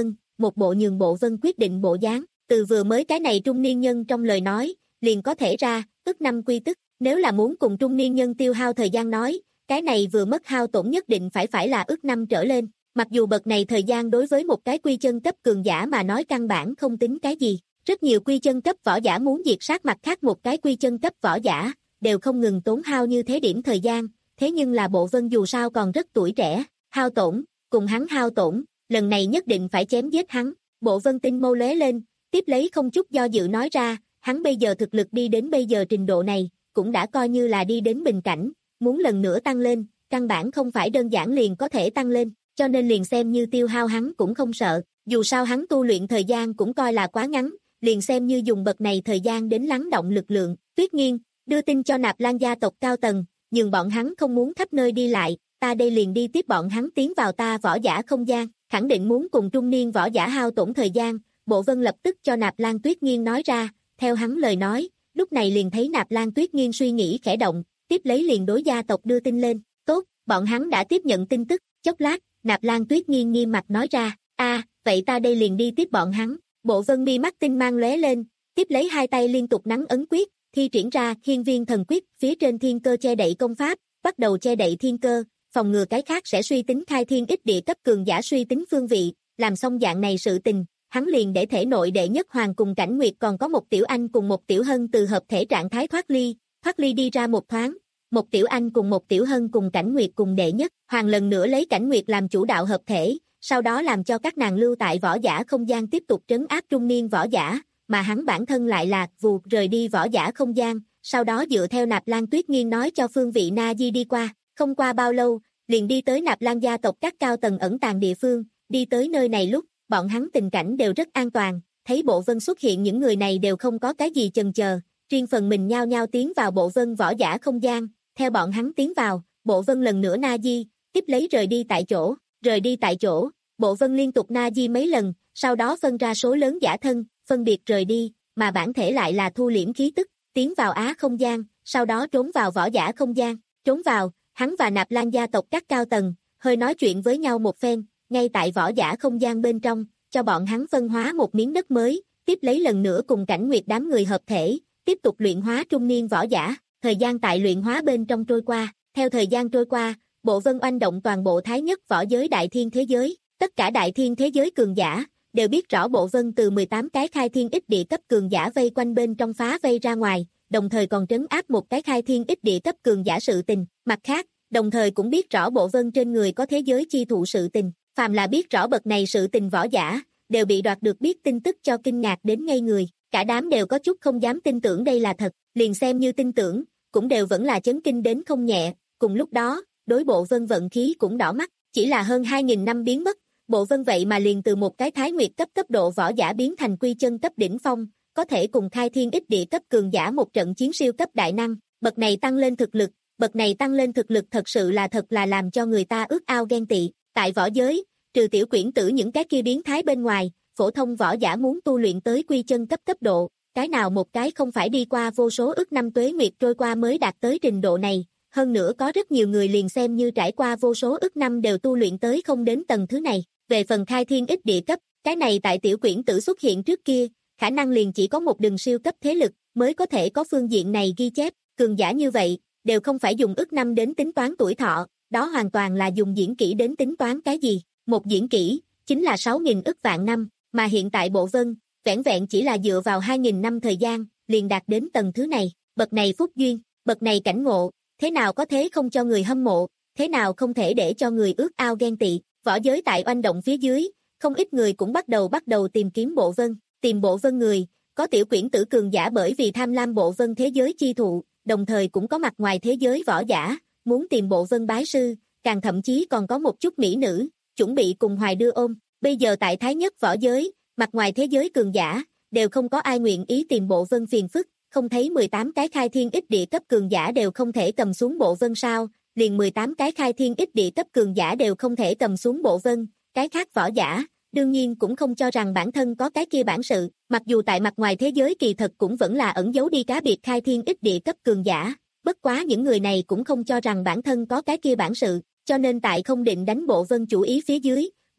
một bộ nhường bộ vân quyết định bộ dáng, từ vừa mới cái này trung niên nhân trong lời nói, liền có thể ra, ức năm quy tức, nếu là muốn cùng trung niên nhân tiêu hao thời gian nói, cái này vừa mất hao tổn nhất định phải phải là ức năm trở lên, mặc dù bậc này thời gian đối với một cái quy chân cấp cường giả mà nói căn bản không tính cái gì, rất nhiều quy chân cấp võ giả muốn diệt sát mặt khác một cái quy chân cấp võ giả, đều không ngừng tốn hao như thế điểm thời gian, thế nhưng là bộ vân dù sao còn rất tuổi trẻ, hao tổn, cùng hắn hao tổn, lần này nhất định phải chém giết hắn, bộ vân tinh mâu lóe lên, tiếp lấy không chút do dự nói ra, hắn bây giờ thực lực đi đến bây giờ trình độ này, cũng đã coi như là đi đến bình cảnh, muốn lần nữa tăng lên, căn bản không phải đơn giản liền có thể tăng lên, cho nên liền xem như tiêu hao hắn cũng không sợ, dù sao hắn tu luyện thời gian cũng coi là quá ngắn, liền xem như dùng bậc này thời gian đến lắng động lực lượng, Tuyết Nghiên, đưa tin cho Nạp Lan gia tộc cao tầng, nhưng bọn hắn không muốn khắp nơi đi lại, ta đây liền đi tiếp bọn hắn tiến vào ta võ giả không gian, khẳng định muốn cùng trung niên võ giả hao tổn thời gian, Bộ Vân lập tức cho Nạp Lan Tuyết Nghiên nói ra, theo hắn lời nói, lúc này liền thấy Nạp Lan Tuyết Nghiên suy nghĩ khẽ động, tiếp lấy liền đối gia tộc đưa tin lên, tốt, bọn hắn đã tiếp nhận tin tức, chốc lát, Nạp Lan Tuyết Nghiên nghiêm mặt nói ra, a, vậy ta đây liền đi tiếp bọn hắn, Bộ Vân mi mắt tinh mang lóe lên, tiếp lấy hai tay liên tục nắn ấn quyết, thi triển ra Hiên Viên Thần Quyết, phía trên thiên cơ che đậy công pháp, bắt đầu che đậy thiên cơ, phòng ngừa cái khác sẽ suy tính khai thiên ích địa cấp cường giả suy tính phương vị, làm xong dạng này sự tình, hắn liền để thể nội đệ nhất hoàng cùng Cảnh Nguyệt còn có một tiểu anh cùng một tiểu hân từ hợp thể trạng thái thoát ly, thoát ly đi ra một thoáng, một tiểu anh cùng một tiểu hân cùng Cảnh Nguyệt cùng đệ nhất hoàng lần nữa lấy Cảnh Nguyệt làm chủ đạo hợp thể, sau đó làm cho các nàng lưu tại võ giả không gian tiếp tục trấn áp trung niên võ giả, mà hắn bản thân lại là vụt rời đi võ giả không gian, sau đó dựa theo Nạp Lan Tuyết Nghiên nói cho phương vị Na Di đi qua, không qua bao lâu, liền đi tới Nạp Lan gia tộc các cao tầng ẩn tàng địa phương, đi tới nơi này lúc, bọn hắn tình cảnh đều rất an toàn, thấy Bộ Vân xuất hiện những người này đều không có cái gì chần chờ, riêng phần mình nhao nhao tiến vào Bộ Vân võ giả không gian, theo bọn hắn tiến vào, Bộ Vân lần nữa Na Di, tiếp lấy rời đi tại chỗ, rời đi tại chỗ, Bộ Vân liên tục Na Di mấy lần, sau đó phân ra số lớn giả thân, phân biệt rời đi, mà bản thể lại là thu liễm khí tức, tiến vào Á không gian, sau đó trốn vào võ giả không gian, trốn vào, hắn và Nạp Lan gia tộc các cao tầng, hơi nói chuyện với nhau một phen, ngay tại võ giả không gian bên trong, cho bọn hắn phân hóa một miếng đất mới, tiếp lấy lần nữa cùng Cảnh Nguyệt đám người hợp thể, tiếp tục luyện hóa trung niên võ giả, thời gian tại luyện hóa bên trong trôi qua, theo thời gian trôi qua, Bộ Vân oanh động toàn bộ thái nhất võ giới đại thiên thế giới, tất cả đại thiên thế giới cường giả, đều biết rõ Bộ Vân từ mười tám cái khai thiên ích địa cấp cường giả vây quanh bên trong phá vây ra ngoài, đồng thời còn trấn áp một cái khai thiên ích địa cấp cường giả sự tình, mặt khác, đồng thời cũng biết rõ Bộ Vân trên người có thế giới chi thụ sự tình, phàm là biết rõ bậc này sự tình võ giả, đều bị đoạt được biết tin tức cho kinh ngạc đến ngây người, cả đám đều có chút không dám tin tưởng đây là thật, liền xem như tin tưởng, cũng đều vẫn là chấn kinh đến không nhẹ, cùng lúc đó, đối Bộ Vân vận khí cũng đỏ mắt, chỉ là hơn hai nghìn năm biến mất, Bộ Vân vậy mà liền từ một cái thái nguyệt cấp cấp độ võ giả biến thành quy chân cấp đỉnh phong, có thể cùng khai thiên ích địa cấp cường giả một trận chiến siêu cấp đại năng, bậc này tăng lên thực lực, bậc này tăng lên thực lực thật sự là thật là làm cho người ta ước ao ghen tị, tại võ giới, trừ tiểu quyển tử những cái kia biến thái bên ngoài, phổ thông võ giả muốn tu luyện tới quy chân cấp cấp độ, cái nào một cái không phải đi qua vô số ức năm tuế nguyệt trôi qua mới đạt tới trình độ này, hơn nữa có rất nhiều người liền xem như trải qua vô số ức năm đều tu luyện tới không đến tầng thứ này, về phần khai thiên ích địa cấp, cái này tại tiểu quyển tử xuất hiện trước kia, khả năng liền chỉ có một đường siêu cấp thế lực mới có thể có phương diện này ghi chép, cường giả như vậy, đều không phải dùng ức năm đến tính toán tuổi thọ, đó hoàn toàn là dùng diễn kỹ đến tính toán cái gì, một diễn kỹ, chính là sáu nghìn ức vạn năm, mà hiện tại Bộ Vân, vẻn vẹn chỉ là dựa vào hai nghìn năm thời gian, liền đạt đến tầng thứ này, bậc này phúc duyên, bậc này cảnh ngộ, thế nào có thế không cho người hâm mộ, thế nào không thể để cho người ước ao ghen tị, võ giới tại oanh động phía dưới, không ít người cũng bắt đầu bắt đầu tìm kiếm Bộ Vân, tìm Bộ Vân người, có tiểu quyển tử cường giả bởi vì tham lam Bộ Vân thế giới chi thụ, đồng thời cũng có mặt ngoài thế giới võ giả, muốn tìm Bộ Vân bái sư, càng thậm chí còn có một chút mỹ nữ, chuẩn bị cùng hoài đưa ôm, bây giờ tại thái nhất võ giới, mặt ngoài thế giới cường giả, đều không có ai nguyện ý tìm Bộ Vân phiền phức, không thấy mười tám cái khai thiên ích địa cấp cường giả đều không thể cầm xuống Bộ Vân sao, liền mười tám cái khai thiên ích địa cấp cường giả đều không thể cầm xuống Bộ Vân, cái khác võ giả, đương nhiên cũng không cho rằng bản thân có cái kia bản sự, mặc dù tại mặt ngoài thế giới kỳ thật cũng vẫn là ẩn giấu đi cá biệt khai thiên ích địa cấp cường giả, bất quá những người này cũng không cho rằng bản thân có cái kia bản sự, cho nên tại không định đánh Bộ Vân chủ ý phía dưới,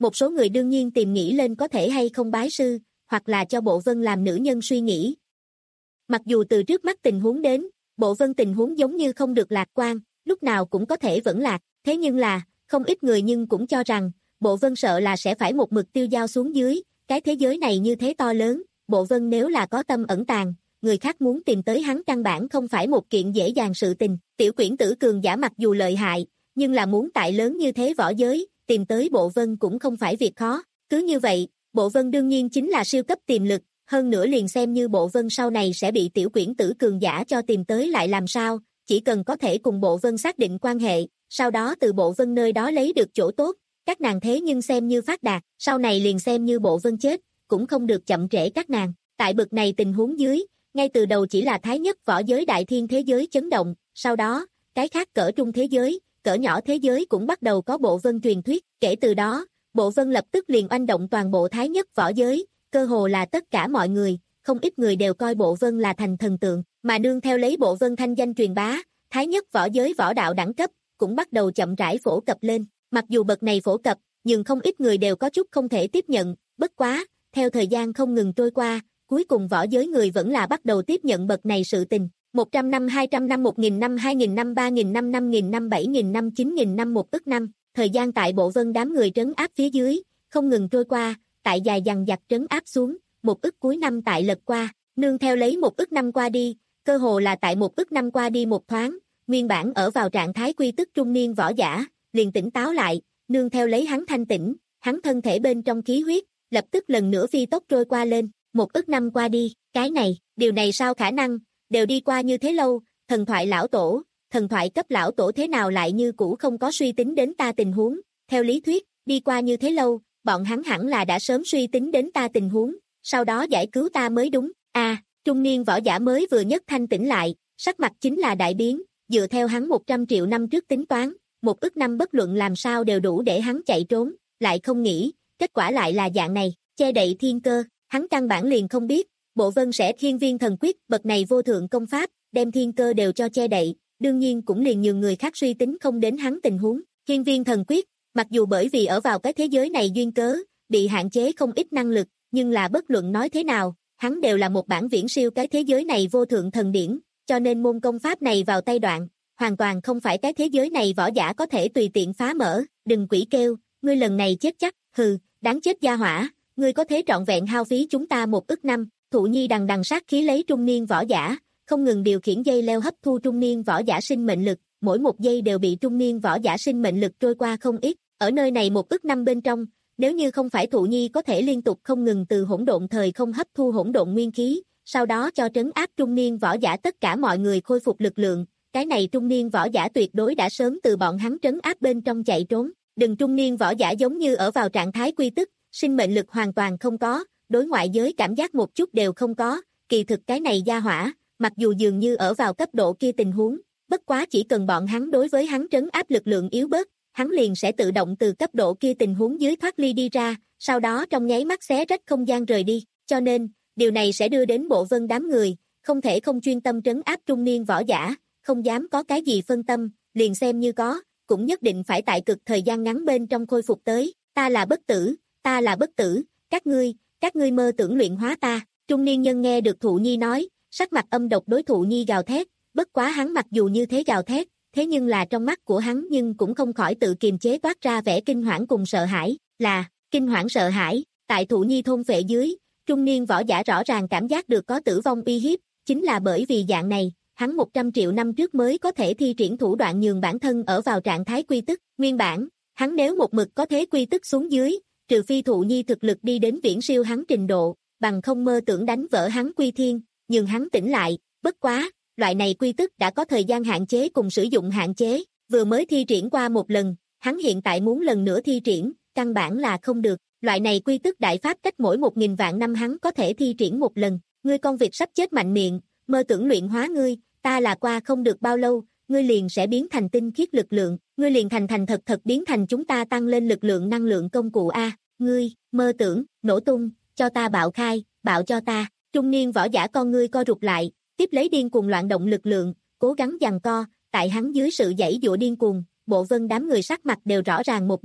Một số người đương nhiên tìm nghĩ lên có thể hay không bái sư, hoặc là cho Bộ Vân làm nữ nhân suy nghĩ. Mặc dù từ trước mắt tình huống đến, Bộ Vân tình huống giống như không được lạc quan, lúc nào cũng có thể vẫn lạc, thế nhưng là, không ít người nhưng cũng cho rằng, Bộ Vân sợ là sẽ phải một mực tiêu dao xuống dưới, cái thế giới này như thế to lớn, Bộ Vân nếu là có tâm ẩn tàng, người khác muốn tìm tới hắn căn bản không phải một kiện dễ dàng sự tình, tiểu quyển tử cường giả mặc dù lợi hại, nhưng là muốn tại lớn như thế võ giới, tìm tới Bộ Vân cũng không phải việc khó, cứ như vậy, Bộ Vân đương nhiên chính là siêu cấp tiềm lực, hơn nữa liền xem như Bộ Vân sau này sẽ bị tiểu quyển tử cường giả cho tìm tới lại làm sao, chỉ cần có thể cùng Bộ Vân xác định quan hệ, sau đó từ Bộ Vân nơi đó lấy được chỗ tốt, các nàng thế nhưng xem như phát đạt, sau này liền xem như Bộ Vân chết, cũng không được chậm trễ các nàng. Tại bực này tình huống dưới, ngay từ đầu chỉ là thái nhất võ giới đại thiên thế giới chấn động, sau đó, cái khác cỡ trung thế giới, cỡ nhỏ thế giới cũng bắt đầu có Bộ Vân truyền thuyết, kể từ đó, Bộ Vân lập tức liền oanh động toàn bộ thái nhất võ giới, cơ hồ là tất cả mọi người, không ít người đều coi Bộ Vân là thành thần tượng, mà nương theo lấy Bộ Vân thanh danh truyền bá, thái nhất võ giới võ đạo đẳng cấp, cũng bắt đầu chậm rãi phổ cập lên, mặc dù bậc này phổ cập, nhưng không ít người đều có chút không thể tiếp nhận, bất quá, theo thời gian không ngừng trôi qua, cuối cùng võ giới người vẫn là bắt đầu tiếp nhận bậc này sự tình, một trăm năm, hai trăm năm, một nghìn năm, hai nghìn năm, ba nghìn năm, năm nghìn năm, bảy nghìn năm, chín nghìn năm, một ức năm, thời gian tại Bộ Vân đám người trấn áp phía dưới, không ngừng trôi qua, tại dài dằng dặc trấn áp xuống, một ức cuối năm tại lật qua, nương theo lấy một ức năm qua đi, cơ hồ là tại một ức năm qua đi một thoáng, nguyên bản ở vào trạng thái quy tức trung niên võ giả, liền tỉnh táo lại, nương theo lấy hắn thanh tỉnh, hắn thân thể bên trong khí huyết, lập tức lần nữa phi tốc trôi qua lên, một ức năm qua đi, cái này, điều này sao khả năng, đều đi qua như thế lâu, thần thoại lão tổ, thần thoại cấp lão tổ thế nào lại như cũ không có suy tính đến ta tình huống, theo lý thuyết, đi qua như thế lâu, bọn hắn hẳn là đã sớm suy tính đến ta tình huống, sau đó giải cứu ta mới đúng, a à, trung niên võ giả mới vừa nhất thanh tỉnh lại, sắc mặt chính là đại biến, dựa theo hắn một trăm triệu năm trước tính toán, một ức năm bất luận làm sao đều đủ để hắn chạy trốn, lại không nghĩ, kết quả lại là dạng này, che đậy thiên cơ, hắn căn bản liền không biết, Bộ Vân sẽ thiên viên thần quyết, bậc này vô thượng công pháp, đem thiên cơ đều cho che đậy, đương nhiên cũng liền nhiều người khác suy tính không đến hắn tình huống, thiên viên thần quyết, mặc dù bởi vì ở vào cái thế giới này duyên cớ, bị hạn chế không ít năng lực, nhưng là bất luận nói thế nào, hắn đều là một bản viễn siêu cái thế giới này vô thượng thần điển, cho nên môn công pháp này vào tay đoạn, hoàn toàn không phải cái thế giới này võ giả có thể tùy tiện phá mở, đừng quỷ kêu, ngươi lần này chết chắc, hừ, đáng chết gia hỏa, ngươi có thế trọn vẹn hao phí chúng ta một ức năm, Thụ Nhi đằng đằng sát khí lấy trung niên võ giả, không ngừng điều khiển dây leo hấp thu trung niên võ giả sinh mệnh lực, mỗi một giây đều bị trung niên võ giả sinh mệnh lực trôi qua không ít, ở nơi này một ức năm bên trong, nếu như không phải Thụ Nhi có thể liên tục không ngừng từ hỗn độn thời không hấp thu hỗn độn nguyên khí, sau đó cho trấn áp trung niên võ giả tất cả mọi người khôi phục lực lượng, cái này trung niên võ giả tuyệt đối đã sớm từ bọn hắn trấn áp bên trong chạy trốn, đừng trung niên võ giả giống như ở vào trạng thái quy tức, sinh mệnh lực hoàn toàn không có, đối ngoại giới cảm giác một chút đều không có, kỳ thực cái này gia hỏa, mặc dù dường như ở vào cấp độ kia tình huống, bất quá chỉ cần bọn hắn đối với hắn trấn áp lực lượng yếu bớt, hắn liền sẽ tự động từ cấp độ kia tình huống dưới thoát ly đi ra, sau đó trong nháy mắt xé rách không gian rời đi, cho nên, điều này sẽ đưa đến Bộ Vân đám người, không thể không chuyên tâm trấn áp trung niên võ giả, không dám có cái gì phân tâm, liền xem như có, cũng nhất định phải tại cực thời gian ngắn bên trong khôi phục tới, ta là bất tử, ta là bất tử, các ngươi, các ngươi mơ tưởng luyện hóa ta, trung niên nhân nghe được Thụ Nhi nói, sắc mặt âm độc đối Thụ Nhi gào thét, bất quá hắn mặc dù như thế gào thét, thế nhưng là trong mắt của hắn nhưng cũng không khỏi tự kiềm chế toát ra vẻ kinh hoảng cùng sợ hãi, là, kinh hoảng sợ hãi, tại Thụ Nhi thôn phệ dưới, trung niên võ giả rõ ràng cảm giác được có tử vong uy hiếp, chính là bởi vì dạng này, hắn một trăm triệu năm trước mới có thể thi triển thủ đoạn nhường bản thân ở vào trạng thái quy tức, nguyên bản, hắn nếu một mực có thế quy tức xuống dưới, trừ phi Thụ Nhi thực lực đi đến viễn siêu hắn trình độ, bằng không mơ tưởng đánh vỡ hắn quy thiên, nhưng hắn tỉnh lại, bất quá, loại này quy tức đã có thời gian hạn chế cùng sử dụng hạn chế, vừa mới thi triển qua một lần, hắn hiện tại muốn lần nữa thi triển, căn bản là không được, loại này quy tức đại pháp cách mỗi một nghìn vạn năm hắn có thể thi triển một lần, ngươi con vịt sắp chết mạnh miệng, mơ tưởng luyện hóa ngươi, ta là qua không được bao lâu, ngươi liền sẽ biến thành tinh khiết lực lượng, ngươi liền thành thành thật thật biến thành chúng ta tăng lên lực lượng năng lượng công cụ A, ngươi, mơ tưởng, nổ tung, cho ta bạo khai, bạo cho ta, trung niên võ giả con ngươi co rụt lại, tiếp lấy điên cuồng loạn động lực lượng, cố gắng giằng co, tại hắn dưới sự giãy giụa điên cuồng, Bộ Vân đám người sắc mặt đều rõ ràng một bên,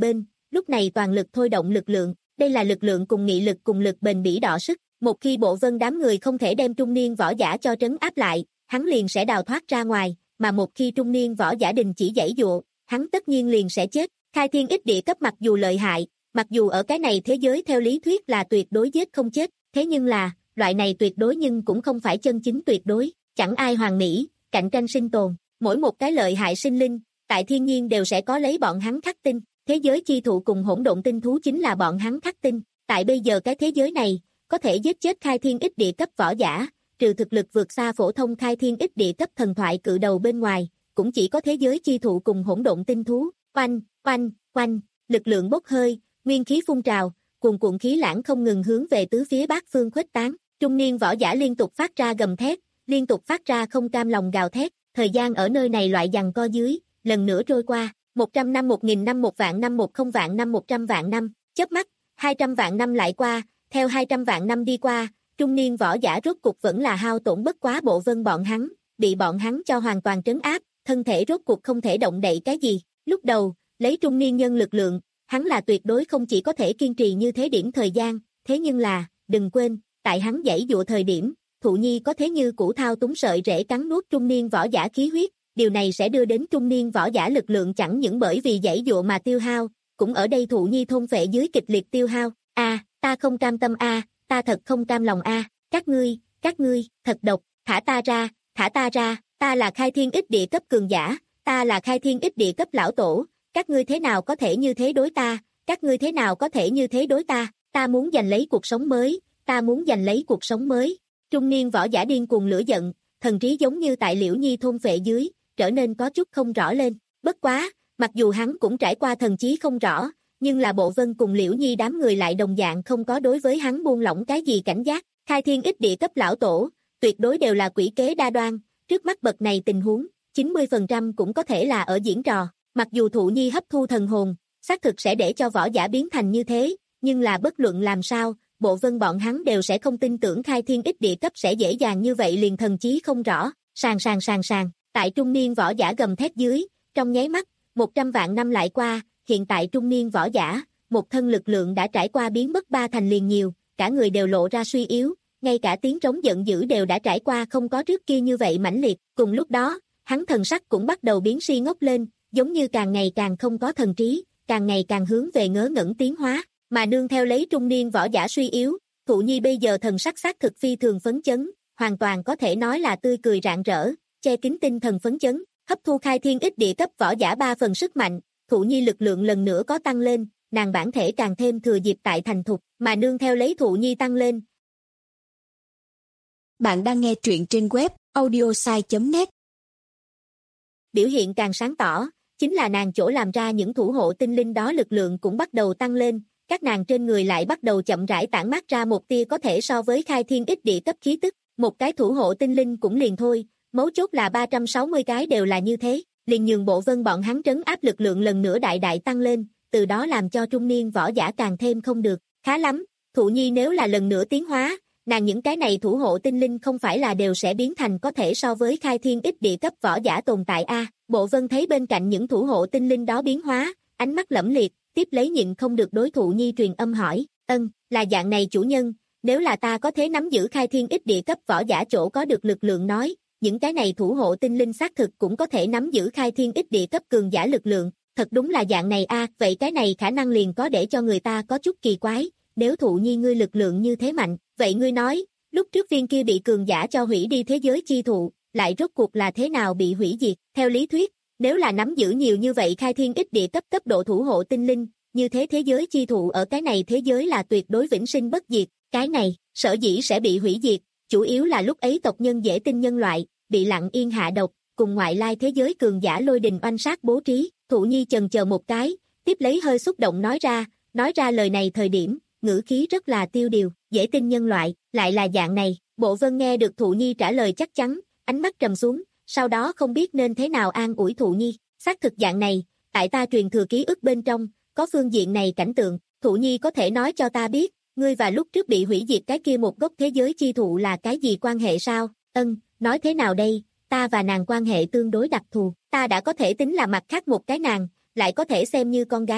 lúc này toàn lực thôi động lực lượng, đây là lực lượng cùng nghị lực cùng lực bền bỉ đọ sức, một khi Bộ Vân đám người không thể đem trung niên võ giả cho trấn áp lại, hắn liền sẽ đào thoát ra ngoài, mà một khi trung niên võ giả đình chỉ giãy dụa, hắn tất nhiên liền sẽ chết. Khai thiên ích địa cấp mặc dù lợi hại, mặc dù ở cái này thế giới theo lý thuyết là tuyệt đối giết không chết, thế nhưng là, loại này tuyệt đối nhưng cũng không phải chân chính tuyệt đối, chẳng ai hoàn mỹ, cạnh tranh sinh tồn, mỗi một cái lợi hại sinh linh, tại thiên nhiên đều sẽ có lấy bọn hắn khắc tinh, thế giới chi thụ cùng hỗn độn tinh thú chính là bọn hắn khắc tinh, tại bây giờ cái thế giới này, có thể giết chết khai thiên ích địa cấp võ giả, trừ thực lực vượt xa phổ thông khai thiên ích địa cấp thần thoại cự đầu bên ngoài, cũng chỉ có thế giới chi thụ cùng hỗn độn tinh thú. Oanh, oanh, oanh, lực lượng bốc hơi, nguyên khí phun trào, cuồn cuộn khí lãng không ngừng hướng về tứ phía bát phương khuếch tán, trung niên võ giả liên tục phát ra gầm thét, liên tục phát ra không cam lòng gào thét, thời gian ở nơi này loại giằng co dưới, lần nữa trôi qua, một trăm năm, một nghìn năm, một vạn năm, một không vạn năm, một trăm vạn năm, chớp mắt, hai trăm vạn năm lại qua, theo hai trăm vạn năm đi qua, trung niên võ giả rốt cục vẫn là hao tổn bất quá Bộ Vân bọn hắn, bị bọn hắn cho hoàn toàn trấn áp, thân thể rốt cục không thể động đậy cái gì. Lúc đầu, lấy trung niên nhân lực lượng, hắn là tuyệt đối không chỉ có thể kiên trì như thế điểm thời gian, thế nhưng là, đừng quên, tại hắn giãy dụa thời điểm, Thụ Nhi có thế như củ thao túng sợi rễ cắn nuốt trung niên võ giả khí huyết, điều này sẽ đưa đến trung niên võ giả lực lượng chẳng những bởi vì giãy dụa mà tiêu hao, cũng ở đây Thụ Nhi thôn phệ dưới kịch liệt tiêu hao. A, ta không cam tâm a, ta thật không cam lòng a, các ngươi, các ngươi, thật độc, thả ta ra, thả ta ra, ta là khai thiên ích địa cấp cường giả, ta là khai thiên ích địa cấp lão tổ, các ngươi thế nào có thể như thế đối ta, các ngươi thế nào có thể như thế đối ta, ta muốn giành lấy cuộc sống mới, ta muốn giành lấy cuộc sống mới. Trung niên võ giả điên cuồng lửa giận, thần trí giống như tại Liễu Nhi thôn phệ dưới, trở nên có chút không rõ lên, bất quá, mặc dù hắn cũng trải qua thần trí không rõ, nhưng là Bộ Vân cùng Liễu Nhi đám người lại đồng dạng không có đối với hắn buông lỏng cái gì cảnh giác, khai thiên ích địa cấp lão tổ, tuyệt đối đều là quỷ kế đa đoan, trước mắt bậc này tình huống, chín mươi phần trăm cũng có thể là ở diễn trò, mặc dù Thụ Nhi hấp thu thần hồn, xác thực sẽ để cho võ giả biến thành như thế, nhưng là bất luận làm sao, Bộ Vân bọn hắn đều sẽ không tin tưởng khai thiên ích địa cấp sẽ dễ dàng như vậy liền thần trí không rõ, sàn sàn sàn sàn, tại trung niên võ giả gầm thét dưới, trong nháy mắt, một trăm vạn năm lại qua, hiện tại trung niên võ giả, một thân lực lượng đã trải qua biến mất ba thành liền nhiều, cả người đều lộ ra suy yếu, ngay cả tiếng trống giận dữ đều đã trải qua không có trước kia như vậy mãnh liệt, cùng lúc đó, hắn thần sắc cũng bắt đầu biến si ngốc lên, giống như càng ngày càng không có thần trí, càng ngày càng hướng về ngớ ngẩn tiến hóa, mà nương theo lấy trung niên võ giả suy yếu, Thụ Nhi bây giờ thần sắc xác thực phi thường phấn chấn, hoàn toàn có thể nói là tươi cười rạng rỡ, che kín tinh thần phấn chấn, hấp thu khai thiên ích địa cấp võ giả ba phần sức mạnh, Thụ Nhi lực lượng lần nữa có tăng lên, nàng bản thể càng thêm thừa dịp tại thành thục, mà nương theo lấy Thụ Nhi tăng lên. Bạn đang nghe truyện trên web audiosai chấm net. Biểu hiện càng sáng tỏ, chính là nàng chỗ làm ra những thủ hộ tinh linh đó lực lượng cũng bắt đầu tăng lên, các nàng trên người lại bắt đầu chậm rãi tản mát ra một tia có thể so với khai thiên ích địa cấp khí tức, một cái thủ hộ tinh linh cũng liền thôi, mấu chốt là ba trăm sáu mươi cái đều là như thế, liền nhường Bộ Vân bọn hắn trấn áp lực lượng lần nữa đại đại tăng lên, từ đó làm cho trung niên võ giả càng thêm không được, khá lắm, Thụ Nhi nếu là lần nữa tiến hóa, nàng những cái này thủ hộ tinh linh không phải là đều sẽ biến thành có thể so với khai thiên ích địa cấp võ giả tồn tại a. Bộ Vân thấy bên cạnh những thủ hộ tinh linh đó biến hóa, ánh mắt lẫm liệt, tiếp lấy nhịn không được đối Thụ Nhi truyền âm hỏi, ân, là dạng này chủ nhân, nếu là ta có thể nắm giữ khai thiên ích địa cấp võ giả chỗ có được lực lượng nói, những cái này thủ hộ tinh linh xác thực cũng có thể nắm giữ khai thiên ích địa cấp cường giả lực lượng, thật đúng là dạng này a, vậy cái này khả năng liền có để cho người ta có chút kỳ quái, nếu Thụ Nhi ngươi lực lượng như thế mạnh, vậy ngươi nói, lúc trước viên kia bị cường giả cho hủy đi thế giới chi thụ, lại rốt cuộc là thế nào bị hủy diệt, theo lý thuyết, nếu là nắm giữ nhiều như vậy khai thiên ích địa cấp cấp độ thủ hộ tinh linh, như thế thế giới chi thụ ở cái này thế giới là tuyệt đối vĩnh sinh bất diệt, cái này, sở dĩ sẽ bị hủy diệt, chủ yếu là lúc ấy tộc nhân dễ tin nhân loại, bị lặng yên hạ độc, cùng ngoại lai thế giới cường giả lôi đình oanh sát bố trí, Thụ Nhi chần chờ một cái, tiếp lấy hơi xúc động nói ra, nói ra lời này thời điểm, ngữ khí rất là tiêu điều, dễ tin nhân loại, lại là dạng này, Bộ Vân nghe được Thụ Nhi trả lời chắc chắn, ánh mắt trầm xuống, sau đó không biết nên thế nào an ủi Thụ Nhi, xác thực dạng này, tại ta truyền thừa ký ức bên trong, có phương diện này cảnh tượng, Thụ Nhi có thể nói cho ta biết, ngươi và lúc trước bị hủy diệt cái kia một gốc thế giới chi thụ là cái gì quan hệ sao, ân, nói thế nào đây, ta và nàng quan hệ tương đối đặc thù, ta đã có thể tính là mặt khác một cái nàng, lại có thể xem như con gái nàng,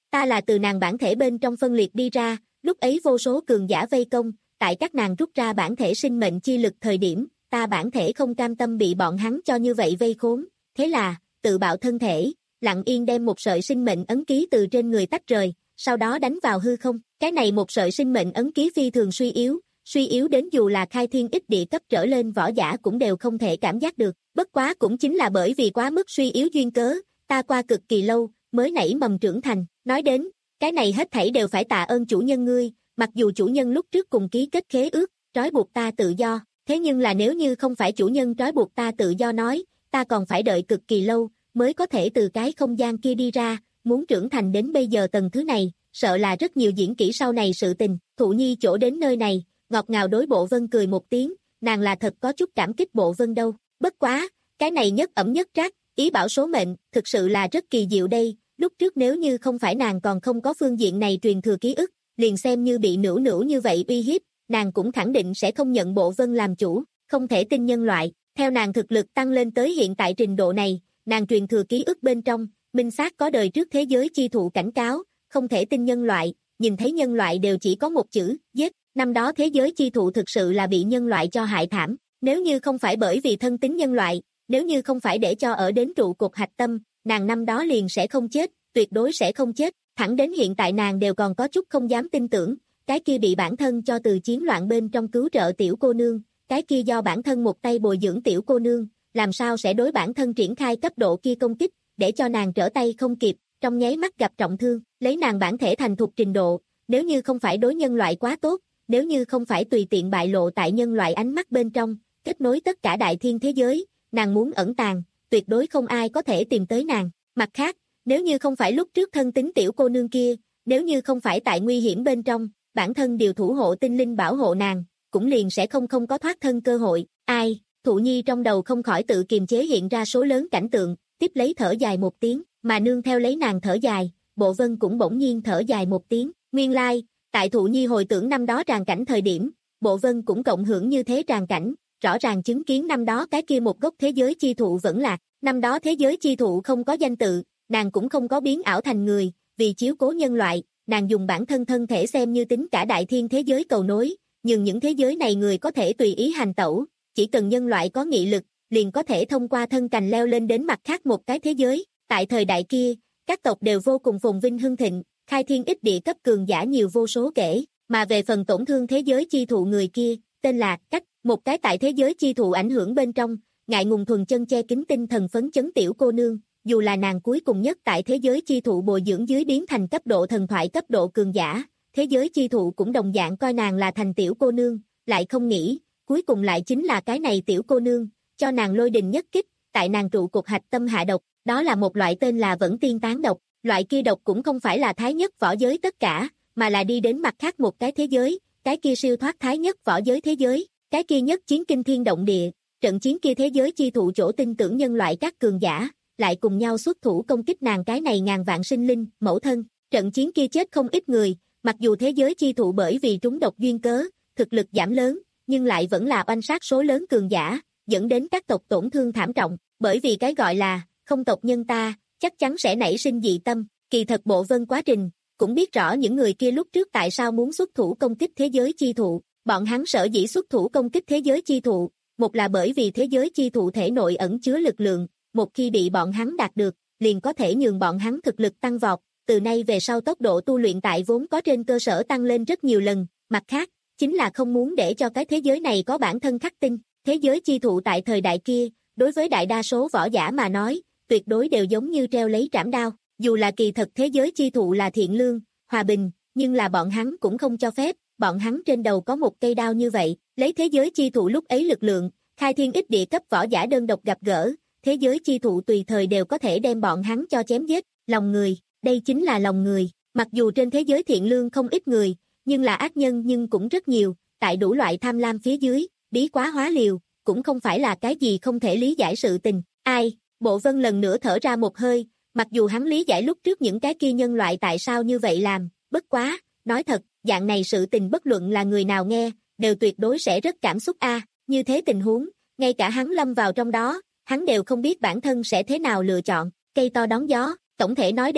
ta là từ nàng bản thể bên trong phân liệt đi ra, lúc ấy vô số cường giả vây công, tại các nàng rút ra bản thể sinh mệnh chi lực thời điểm, ta bản thể không cam tâm bị bọn hắn cho như vậy vây khốn, thế là, tự bạo thân thể, lặng yên đem một sợi sinh mệnh ấn ký từ trên người tách rời, sau đó đánh vào hư không, cái này một sợi sinh mệnh ấn ký phi thường suy yếu, suy yếu đến dù là khai thiên ích địa cấp trở lên võ giả cũng đều không thể cảm giác được, bất quá cũng chính là bởi vì quá mức suy yếu duyên cớ, ta qua cực kỳ lâu, mới nảy mầm trưởng thành, nói đến, cái này hết thảy đều phải tạ ơn chủ nhân ngươi, mặc dù chủ nhân lúc trước cùng ký kết khế ước, trói buộc ta tự do, thế nhưng là nếu như không phải chủ nhân trói buộc ta tự do nói, ta còn phải đợi cực kỳ lâu, mới có thể từ cái không gian kia đi ra, muốn trưởng thành đến bây giờ tầng thứ này, sợ là rất nhiều diễn kỹ sau này sự tình, Thụ Nhi chỗ đến nơi này, ngọt ngào đối Bộ Vân cười một tiếng, nàng là thật có chút cảm kích Bộ Vân đâu, bất quá, cái này nhất ẩm nhất trác, ý bảo số mệnh, thực sự là rất kỳ diệu đây, lúc trước nếu như không phải nàng còn không có phương diện này truyền thừa ký ức, liền xem như bị nữu nữu như vậy uy hiếp, nàng cũng khẳng định sẽ không nhận Bộ Vân làm chủ, không thể tin nhân loại, theo nàng thực lực tăng lên tới hiện tại trình độ này, nàng truyền thừa ký ức bên trong, minh xác có đời trước thế giới chi thụ cảnh cáo, không thể tin nhân loại, nhìn thấy nhân loại đều chỉ có một chữ, giết, năm đó thế giới chi thụ thực sự là bị nhân loại cho hại thảm, nếu như không phải bởi vì thân tính nhân loại, nếu như không phải để cho ở đến trụ cột hạch tâm, nàng năm đó liền sẽ không chết, tuyệt đối sẽ không chết, thẳng đến hiện tại nàng đều còn có chút không dám tin tưởng, cái kia bị bản thân cho từ chiến loạn bên trong cứu trợ tiểu cô nương, cái kia do bản thân một tay bồi dưỡng tiểu cô nương, làm sao sẽ đối bản thân triển khai cấp độ kia công kích, để cho nàng trở tay không kịp, trong nháy mắt gặp trọng thương, lấy nàng bản thể thành thục trình độ, nếu như không phải đối nhân loại quá tốt, nếu như không phải tùy tiện bại lộ tại nhân loại ánh mắt bên trong, kết nối tất cả đại thiên thế giới, nàng muốn ẩn tàng, tuyệt đối không ai có thể tìm tới nàng. Mặt khác, nếu như không phải lúc trước thân tính tiểu cô nương kia, nếu như không phải tại nguy hiểm bên trong, bản thân điều thủ hộ tinh linh bảo hộ nàng, cũng liền sẽ không không có thoát thân cơ hội. Ai, Thụ Nhi trong đầu không khỏi tự kiềm chế hiện ra số lớn cảnh tượng, tiếp lấy thở dài một tiếng, mà nương theo lấy nàng thở dài, Bộ Vân cũng bỗng nhiên thở dài một tiếng. Nguyên lai, like, tại Thụ Nhi hồi tưởng năm đó tràn cảnh thời điểm, Bộ Vân cũng cộng hưởng như thế tràn cảnh, rõ ràng chứng kiến năm đó cái kia một gốc thế giới chi thụ vẫn lạc, năm đó thế giới chi thụ không có danh tự, nàng cũng không có biến ảo thành người, vì chiếu cố nhân loại, nàng dùng bản thân thân thể xem như tính cả đại thiên thế giới cầu nối, nhưng những thế giới này người có thể tùy ý hành tẩu, chỉ cần nhân loại có nghị lực, liền có thể thông qua thân cành leo lên đến mặt khác một cái thế giới. Tại thời đại kia, các tộc đều vô cùng phồn vinh hưng thịnh, khai thiên ích địa cấp cường giả nhiều vô số kể, mà về phần tổn thương thế giới chi thụ người kia, tên là Cách, một cái tại thế giới chi thụ ảnh hưởng bên trong, ngại ngùng thuần chân che kính tinh thần phấn chấn tiểu cô nương, dù là nàng cuối cùng nhất tại thế giới chi thụ bồi dưỡng dưới biến thành cấp độ thần thoại cấp độ cường giả, thế giới chi thụ cũng đồng dạng coi nàng là thành tiểu cô nương, lại không nghĩ, cuối cùng lại chính là cái này tiểu cô nương, cho nàng lôi đình nhất kích, tại nàng trụ cột hạch tâm hạ độc, đó là một loại tên là Vẫn Tiên Tán độc, loại kia độc cũng không phải là thái nhất võ giới tất cả, mà là đi đến mặt khác một cái thế giới, cái kia siêu thoát thái nhất võ giới thế giới, cái kia nhất chiến kinh thiên động địa, trận chiến kia thế giới chi thụ chỗ tin tưởng nhân loại các cường giả, lại cùng nhau xuất thủ công kích nàng cái này ngàn vạn sinh linh, mẫu thân, trận chiến kia chết không ít người, mặc dù thế giới chi thụ bởi vì trúng độc duyên cớ, thực lực giảm lớn, nhưng lại vẫn là oanh sát số lớn cường giả, dẫn đến các tộc tổn thương thảm trọng, bởi vì cái gọi là, không tộc nhân ta, chắc chắn sẽ nảy sinh dị tâm, kỳ thật Bộ Vân quá trình, cũng biết rõ những người kia lúc trước tại sao muốn xuất thủ công kích thế giới chi thụ, bọn hắn sở dĩ xuất thủ công kích thế giới chi thụ, một là bởi vì thế giới chi thụ thể nội ẩn chứa lực lượng, một khi bị bọn hắn đạt được, liền có thể nhường bọn hắn thực lực tăng vọt, từ nay về sau tốc độ tu luyện tại vốn có trên cơ sở tăng lên rất nhiều lần, mặt khác, chính là không muốn để cho cái thế giới này có bản thân khắc tinh, thế giới chi thụ tại thời đại kia, đối với đại đa số võ giả mà nói, tuyệt đối đều giống như treo lấy trảm đao, dù là kỳ thật thế giới chi thụ là thiện lương, hòa bình, nhưng là bọn hắn cũng không cho phép, bọn hắn trên đầu có một cây đao như vậy, lấy thế giới chi thụ lúc ấy lực lượng, khai thiên ích địa cấp võ giả đơn độc gặp gỡ, thế giới chi thụ tùy thời đều có thể đem bọn hắn cho chém giết, lòng người, đây chính là lòng người, mặc dù trên thế giới thiện lương không ít người, nhưng là ác nhân nhưng cũng rất nhiều, tại đủ loại tham lam phía dưới, bí quá hóa liều, cũng không phải là cái gì không thể lý giải sự tình, ai, Bộ Vân lần nữa thở ra một hơi, mặc dù hắn lý giải lúc trước những cái kia nhân loại tại sao như vậy làm, bất quá, nói thật, dạng này sự tình bất luận là người nào nghe, đều tuyệt đối sẽ rất cảm xúc a, như thế tình huống, ngay cả hắn lâm vào trong đó, hắn đều không biết bản thân sẽ thế nào lựa chọn, cây to đón gió, tổng thể nói đến,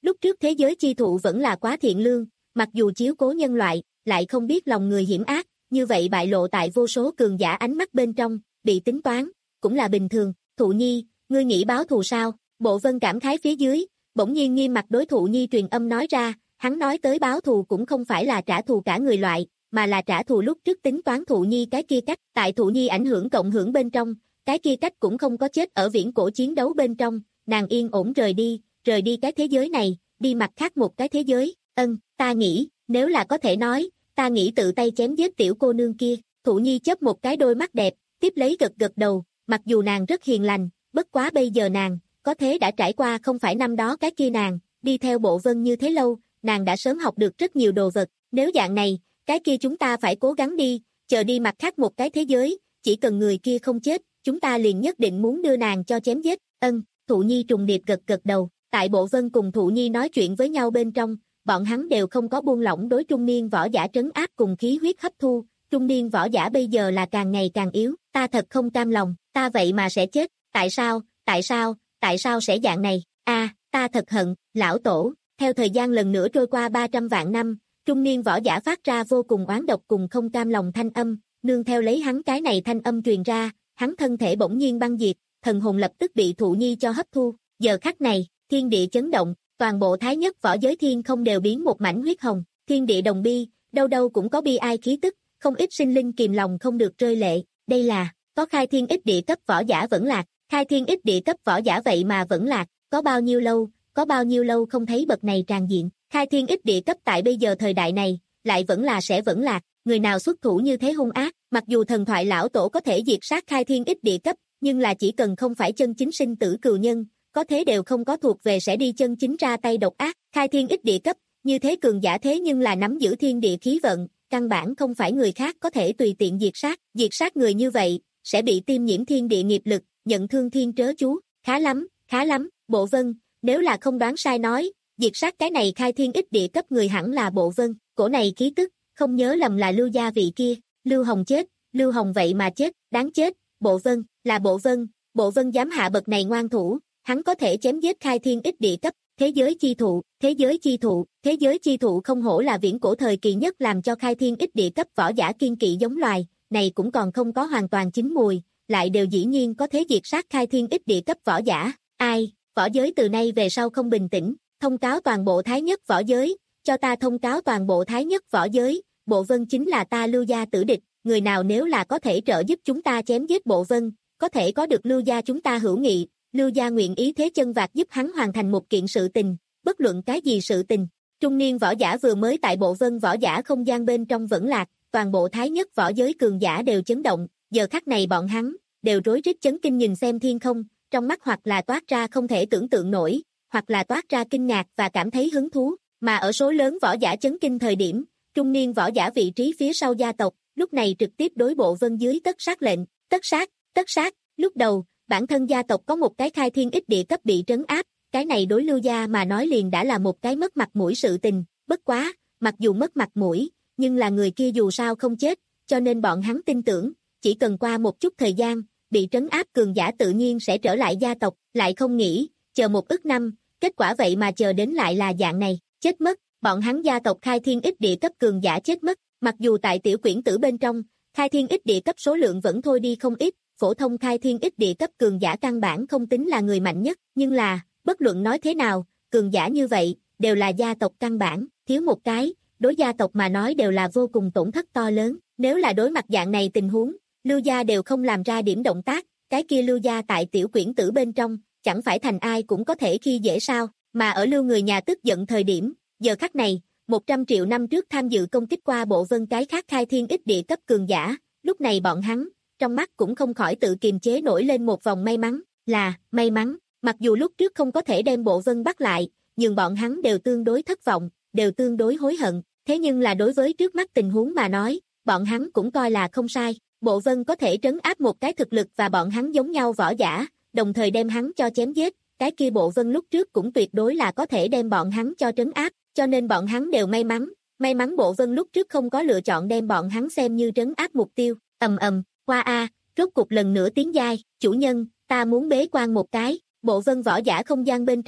Lúc trước thế giới chi thụ vẫn là quá thiện lương, mặc dù chiếu cố nhân loại, lại không biết lòng người hiểm ác, như vậy bại lộ tại vô số cường giả ánh mắt bên trong, bị tính toán, cũng là bình thường. Thụ Nhi, ngươi nghĩ báo thù sao? Bộ Vân cảm khái phía dưới, bỗng nhiên nghiêm mặt đối Thụ Nhi truyền âm nói ra, hắn nói tới báo thù cũng không phải là trả thù cả người loại, mà là trả thù lúc trước tính toán Thụ Nhi cái kia cách, tại Thụ Nhi ảnh hưởng cộng hưởng bên trong, cái kia cách cũng không có chết ở viễn cổ chiến đấu bên trong, nàng yên ổn rời đi, rời đi cái thế giới này, đi mặt khác một cái thế giới. Ân, ta nghĩ, nếu là có thể nói, ta nghĩ tự tay chém giết tiểu cô nương kia. Thụ Nhi chớp một cái đôi mắt đẹp, tiếp lấy gật gật đầu, mặc dù nàng rất hiền lành, bất quá bây giờ nàng, có thế đã trải qua không phải năm đó cái kia nàng, đi theo Bộ Vân như thế lâu, nàng đã sớm học được rất nhiều đồ vật, nếu dạng này, cái kia chúng ta phải cố gắng đi, chờ đi mặt khác một cái thế giới, chỉ cần người kia không chết, chúng ta liền nhất định muốn đưa nàng cho chém giết. Ân, Thụ Nhi trùng điệp gật gật đầu, tại Bộ Vân cùng Thụ Nhi nói chuyện với nhau bên trong, bọn hắn đều không có buông lỏng đối trung niên võ giả trấn áp cùng khí huyết hấp thu, trung niên võ giả bây giờ là càng ngày càng yếu, ta thật không cam lòng, ta vậy mà sẽ chết, tại sao, tại sao, tại sao sẽ dạng này, a, ta thật hận, lão tổ. Theo thời gian lần nữa trôi qua ba trăm vạn năm, trung niên võ giả phát ra vô cùng oán độc cùng không cam lòng thanh âm, nương theo lấy hắn cái này thanh âm truyền ra, hắn thân thể bỗng nhiên băng diệt, thần hồn lập tức bị Thụ Nhi cho hấp thu, giờ khắc này, thiên địa chấn động, toàn bộ thái nhất võ giới thiên không đều biến một mảnh huyết hồng, thiên địa đồng bi, đâu đâu cũng có bi ai khí tức, không ít sinh linh kìm lòng không được rơi lệ, đây là, có khai thiên ít địa cấp võ giả vẫn lạc, khai thiên ít địa cấp võ giả vậy mà vẫn lạc, có bao nhiêu lâu, có bao nhiêu lâu không thấy bậc này tràn diện, khai thiên ít địa cấp tại bây giờ thời đại này, lại vẫn là sẽ vẫn lạc, người nào xuất thủ như thế hung ác, mặc dù thần thoại lão tổ có thể diệt sát khai thiên ít địa cấp, nhưng là chỉ cần không phải chân chính sinh tử cừu nhân, có thế đều không có thuộc về sẽ đi chân chính ra tay độc ác, khai thiên ít địa cấp, như thế cường giả thế nhưng là nắm giữ thiên địa khí vận, căn bản không phải người khác có thể tùy tiện diệt sát, diệt sát người như vậy, sẽ bị tiêm nhiễm thiên địa nghiệp lực, nhận thương thiên trớ chú, khá lắm, khá lắm, Bộ Vân, nếu là không đoán sai nói, diệt sát cái này khai thiên ít địa cấp người hẳn là Bộ Vân, cổ này khí tức, không nhớ lầm là Lưu gia vị kia, Lưu Hồng chết, Lưu Hồng vậy mà chết, đáng chết, Bộ Vân, là Bộ Vân, Bộ Vân dám hạ bậc này ngoan thủ, hắn có thể chém giết khai thiên ít địa cấp, thế giới chi thụ, thế giới chi thụ, thế giới chi thụ không hổ là viễn cổ thời kỳ nhất làm cho khai thiên ít địa cấp võ giả kiên kỵ giống loài, này cũng còn không có hoàn toàn chín mùi, lại đều dĩ nhiên có thế diệt sát khai thiên ít địa cấp võ giả, ai, võ giới từ nay về sau không bình tĩnh, thông cáo toàn bộ thái nhất võ giới, cho ta thông cáo toàn bộ thái nhất võ giới, Bộ Vân chính là ta Lưu gia tử địch, người nào nếu là có thể trợ giúp chúng ta chém giết Bộ Vân, có thể có được Lưu gia chúng ta hữu nghị, Lưu gia nguyện ý thế chân vạc giúp hắn hoàn thành một kiện sự tình, bất luận cái gì sự tình. Trung niên võ giả vừa mới tại Bộ Vân võ giả không gian bên trong vẫn lạc, toàn bộ thái nhất võ giới cường giả đều chấn động, giờ khắc này bọn hắn đều rối rít chấn kinh nhìn xem thiên không, trong mắt hoặc là toát ra không thể tưởng tượng nổi, hoặc là toát ra kinh ngạc và cảm thấy hứng thú, mà ở số lớn võ giả chấn kinh thời điểm, trung niên võ giả vị trí phía sau gia tộc, lúc này trực tiếp đối Bộ Vân dưới tất sát lệnh, tất sát, tất sát, lúc đầu, bản thân gia tộc có một cái khai thiên ít địa cấp bị trấn áp, cái này đối Lưu gia mà nói liền đã là một cái mất mặt mũi sự tình, bất quá, mặc dù mất mặt mũi, nhưng là người kia dù sao không chết, cho nên bọn hắn tin tưởng, chỉ cần qua một chút thời gian, bị trấn áp cường giả tự nhiên sẽ trở lại gia tộc, lại không nghĩ, chờ một ức năm, kết quả vậy mà chờ đến lại là dạng này, chết mất, bọn hắn gia tộc khai thiên ít địa cấp cường giả chết mất, mặc dù tại tiểu quyển tử bên trong, khai thiên ít địa cấp số lượng vẫn thôi đi không ít, phổ thông khai thiên ít địa cấp cường giả căn bản không tính là người mạnh nhất, nhưng là, bất luận nói thế nào, cường giả như vậy, đều là gia tộc căn bản, thiếu một cái, đối gia tộc mà nói đều là vô cùng tổn thất to lớn, nếu là đối mặt dạng này tình huống, Lưu gia đều không làm ra điểm động tác, cái kia Lưu gia tại tiểu quyển tử bên trong, chẳng phải thành ai cũng có thể khi dễ sao, mà ở Lưu người nhà tức giận thời điểm, giờ khắc này, một trăm triệu năm trước tham dự công kích qua Bộ Vân cái khác khai thiên ít địa cấp cường giả, lúc này bọn hắn, trong mắt cũng không khỏi tự kiềm chế nổi lên một vòng may mắn, là, may mắn, mặc dù lúc trước không có thể đem Bộ Vân bắt lại, nhưng bọn hắn đều tương đối thất vọng, đều tương đối hối hận, thế nhưng là đối với trước mắt tình huống mà nói, bọn hắn cũng coi là không sai, Bộ Vân có thể trấn áp một cái thực lực và bọn hắn giống nhau võ giả, đồng thời đem hắn cho chém giết, cái kia Bộ Vân lúc trước cũng tuyệt đối là có thể đem bọn hắn cho trấn áp, cho nên bọn hắn đều may mắn, may mắn Bộ Vân lúc trước không có lựa chọn đem bọn hắn xem như trấn áp mục tiêu, ầm ầm, qua a, rốt cục lần nữa tiếng giai, chủ nhân, ta muốn bế quan một cái, Bộ Vân võ giả không gian bên trong,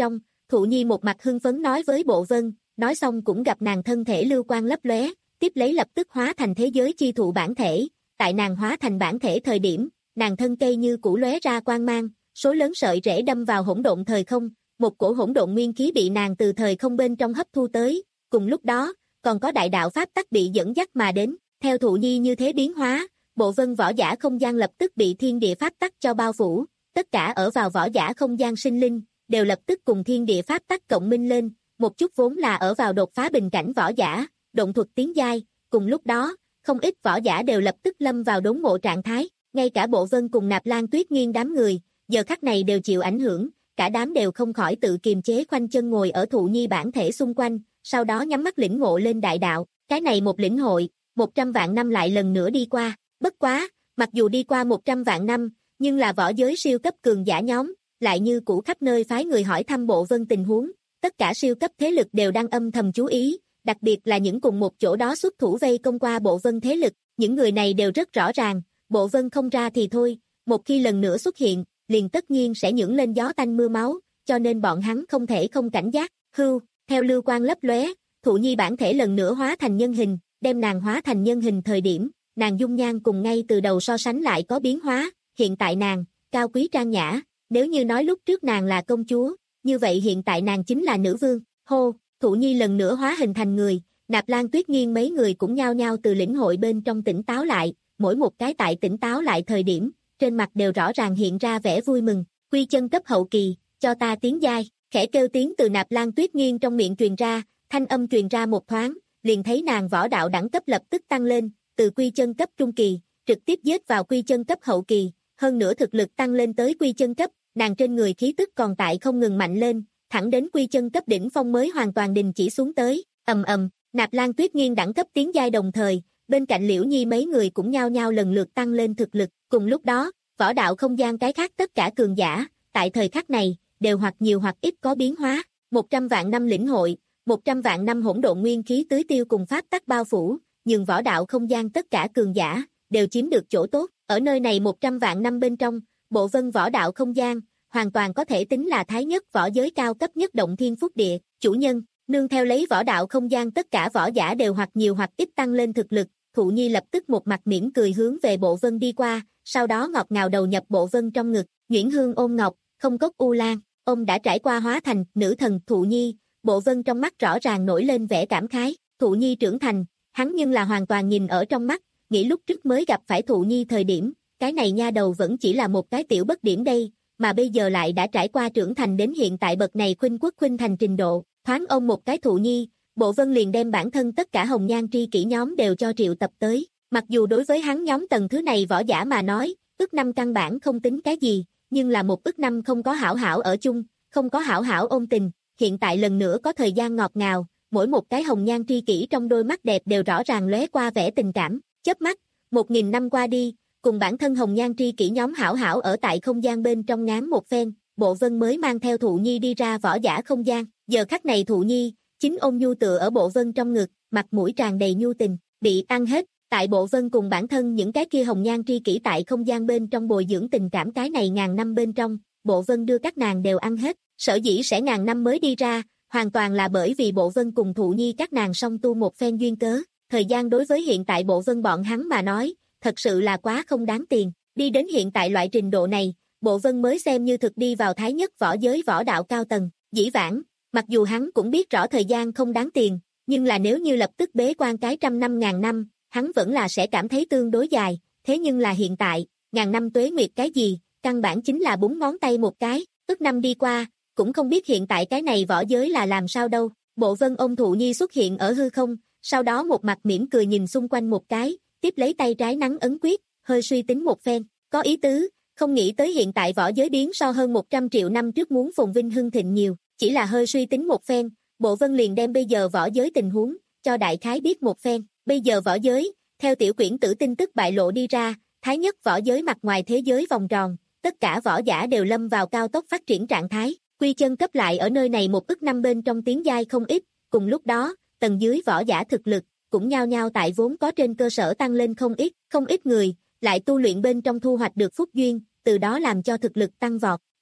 Thụ Nhi một mặt hưng phấn nói với Bộ Vân, nói xong cũng gặp nàng thân thể lưu quang lấp lóe, tiếp lấy lập tức hóa thành thế giới chi thụ bản thể, tại nàng hóa thành bản thể thời điểm, nàng thân cây như củ lóe ra quang mang, số lớn sợi rễ đâm vào hỗn độn thời không, một cổ hỗn độn nguyên khí bị nàng từ thời không bên trong hấp thu tới, cùng lúc đó, còn có đại đạo pháp tắc bị dẫn dắt mà đến, theo Thụ Nhi như thế biến hóa, Bộ Vân võ giả không gian lập tức bị thiên địa pháp tắc cho bao phủ, tất cả ở vào võ giả không gian sinh linh, đều lập tức cùng thiên địa pháp tắc cộng minh lên, một chút vốn là ở vào đột phá bình cảnh võ giả, động thuật tiến giai, cùng lúc đó, không ít võ giả đều lập tức lâm vào đốn ngộ trạng thái, ngay cả Bộ Vân cùng Nạp Lan Tuyết Nghiên đám người, giờ khắc này đều chịu ảnh hưởng, cả đám đều không khỏi tự kiềm chế khoanh chân ngồi ở Thụ Nhi bản thể xung quanh, sau đó nhắm mắt lĩnh ngộ lên đại đạo, cái này một lĩnh hội, một trăm vạn năm lại lần nữa đi qua, bất quá, mặc dù đi qua một trăm vạn năm, nhưng là võ giới siêu cấp cường giả nhóm, lại như cũ khắp nơi phái người hỏi thăm Bộ Vân tình huống, tất cả siêu cấp thế lực đều đang âm thầm chú ý, đặc biệt là những cùng một chỗ đó xuất thủ vây công qua Bộ Vân thế lực, những người này đều rất rõ ràng, Bộ Vân không ra thì thôi, một khi lần nữa xuất hiện, liền tất nhiên sẽ nhưỡng lên gió tanh mưa máu, cho nên bọn hắn không thể không cảnh giác, hưu, theo lưu quang lấp lóe, Thụ Nhi bản thể lần nữa hóa thành nhân hình, đem nàng hóa thành nhân hình thời điểm, nàng dung nhan cùng ngay từ đầu so sánh lại có biến hóa, hiện tại nàng, cao quý trang nhã, nếu như nói lúc trước nàng là công chúa, như vậy hiện tại nàng chính là nữ vương, hô, Thụ Nhi lần nữa hóa hình thành người, Nạp Lan Tuyết Nghiên mấy người cũng nhao nhao từ lĩnh hội bên trong tỉnh táo lại, mỗi một cái tại tỉnh táo lại thời điểm, trên mặt đều rõ ràng hiện ra vẻ vui mừng, quy chân cấp hậu kỳ, cho ta tiến giai, khẽ kêu tiếng từ Nạp Lan Tuyết Nghiên trong miệng truyền ra, thanh âm truyền ra một thoáng, liền thấy nàng võ đạo đẳng cấp lập tức tăng lên, từ quy chân cấp trung kỳ, trực tiếp giết vào quy chân cấp hậu kỳ, hơn nữa thực lực tăng lên tới quy chân cấp, nàng trên người khí tức còn tại không ngừng mạnh lên, thẳng đến quy chân cấp đỉnh phong mới hoàn toàn đình chỉ xuống tới, ầm ầm, Nạp Lan Tuyết Nghiên đẳng cấp tiến giai đồng thời, bên cạnh Liễu Nhi mấy người cũng nhao nhao lần lượt tăng lên thực lực, cùng lúc đó, võ đạo không gian cái khác tất cả cường giả, tại thời khắc này, đều hoặc nhiều hoặc ít có biến hóa, một trăm vạn năm lĩnh hội, một trăm vạn năm hỗn độn nguyên khí tưới tiêu cùng pháp tắc bao phủ, nhưng võ đạo không gian tất cả cường giả, đều chiếm được chỗ tốt, ở nơi này một trăm vạn năm bên trong, Bộ Vân võ đạo không gian, hoàn toàn có thể tính là thái nhất võ giới cao cấp nhất động thiên phúc địa, chủ nhân, nương theo lấy võ đạo không gian tất cả võ giả đều hoặc nhiều hoặc ít tăng lên thực lực, Thụ Nhi lập tức một mặt mỉm cười hướng về Bộ Vân đi qua, sau đó ngọt ngào đầu nhập Bộ Vân trong ngực, nhuyễn hương ôm ngọc, không cốc u lan, ông đã trải qua hóa thành nữ thần Thụ Nhi, Bộ Vân trong mắt rõ ràng nổi lên vẻ cảm khái, Thụ Nhi trưởng thành, hắn nhưng là hoàn toàn nhìn ở trong mắt, nghĩ lúc trước mới gặp phải Thụ Nhi thời điểm, cái này nha đầu vẫn chỉ là một cái tiểu bất điểm đây, mà bây giờ lại đã trải qua trưởng thành đến hiện tại bậc này khuynh quốc khuynh thành trình độ, thoáng ông một cái Thụ Nhi, Bộ Vân liền đem bản thân tất cả hồng nhan tri kỷ nhóm đều cho triệu tập tới, mặc dù đối với hắn nhóm tầng thứ này võ giả mà nói, ức năm căn bản không tính cái gì, nhưng là một ức năm không có hảo hảo ở chung, không có hảo hảo ôn tình, hiện tại lần nữa có thời gian ngọt ngào, mỗi một cái hồng nhan tri kỷ trong đôi mắt đẹp đều rõ ràng lóe qua vẻ tình cảm, chớp mắt, một nghìn năm qua đi, cùng bản thân hồng nhan tri kỷ nhóm hảo hảo ở tại không gian bên trong ngán một phen, Bộ Vân mới mang theo Thụ Nhi đi ra võ giả không gian, giờ khắc này Thụ Nhi, chính ôm nhu tựa ở Bộ Vân trong ngực, mặt mũi tràn đầy nhu tình, bị ăn hết, tại Bộ Vân cùng bản thân những cái kia hồng nhan tri kỷ tại không gian bên trong bồi dưỡng tình cảm cái này ngàn năm bên trong, Bộ Vân đưa các nàng đều ăn hết, sở dĩ sẽ ngàn năm mới đi ra, hoàn toàn là bởi vì Bộ Vân cùng Thụ Nhi các nàng song tu một phen duyên cớ, thời gian đối với hiện tại Bộ Vân bọn hắn mà nói, thật sự là quá không đáng tiền, đi đến hiện tại loại trình độ này, Bộ Vân mới xem như thực đi vào thái nhất võ giới võ đạo cao tầng, dĩ vãng, mặc dù hắn cũng biết rõ thời gian không đáng tiền, nhưng là nếu như lập tức bế quan cái trăm năm ngàn năm, hắn vẫn là sẽ cảm thấy tương đối dài, thế nhưng là hiện tại, ngàn năm tuế nguyệt cái gì, căn bản chính là búng ngón tay một cái, ức năm đi qua, cũng không biết hiện tại cái này võ giới là làm sao đâu, Bộ Vân ôm Thụ Nhi xuất hiện ở hư không, sau đó một mặt mỉm cười nhìn xung quanh một cái, tiếp lấy tay trái nắng ấn quyết, hơi suy tính một phen, có ý tứ, không nghĩ tới hiện tại võ giới biến so hơn một trăm triệu năm trước muốn phồn vinh hưng thịnh nhiều, chỉ là hơi suy tính một phen, Bộ Vân liền đem bây giờ võ giới tình huống, cho đại khái biết một phen, bây giờ võ giới, theo tiểu quyển tử tin tức bại lộ đi ra, thái nhất võ giới mặt ngoài thế giới vòng tròn, tất cả võ giả đều lâm vào cao tốc phát triển trạng thái, quy chân cấp lại ở nơi này một ức năm bên trong tiến giai không ít, cùng lúc đó, tầng dưới võ giả thực lực, cũng nhao nhao tại vốn có trên cơ sở tăng lên không ít, không ít người, lại tu luyện bên trong thu hoạch được phúc duyên, từ đó làm cho thực lực tăng vọt,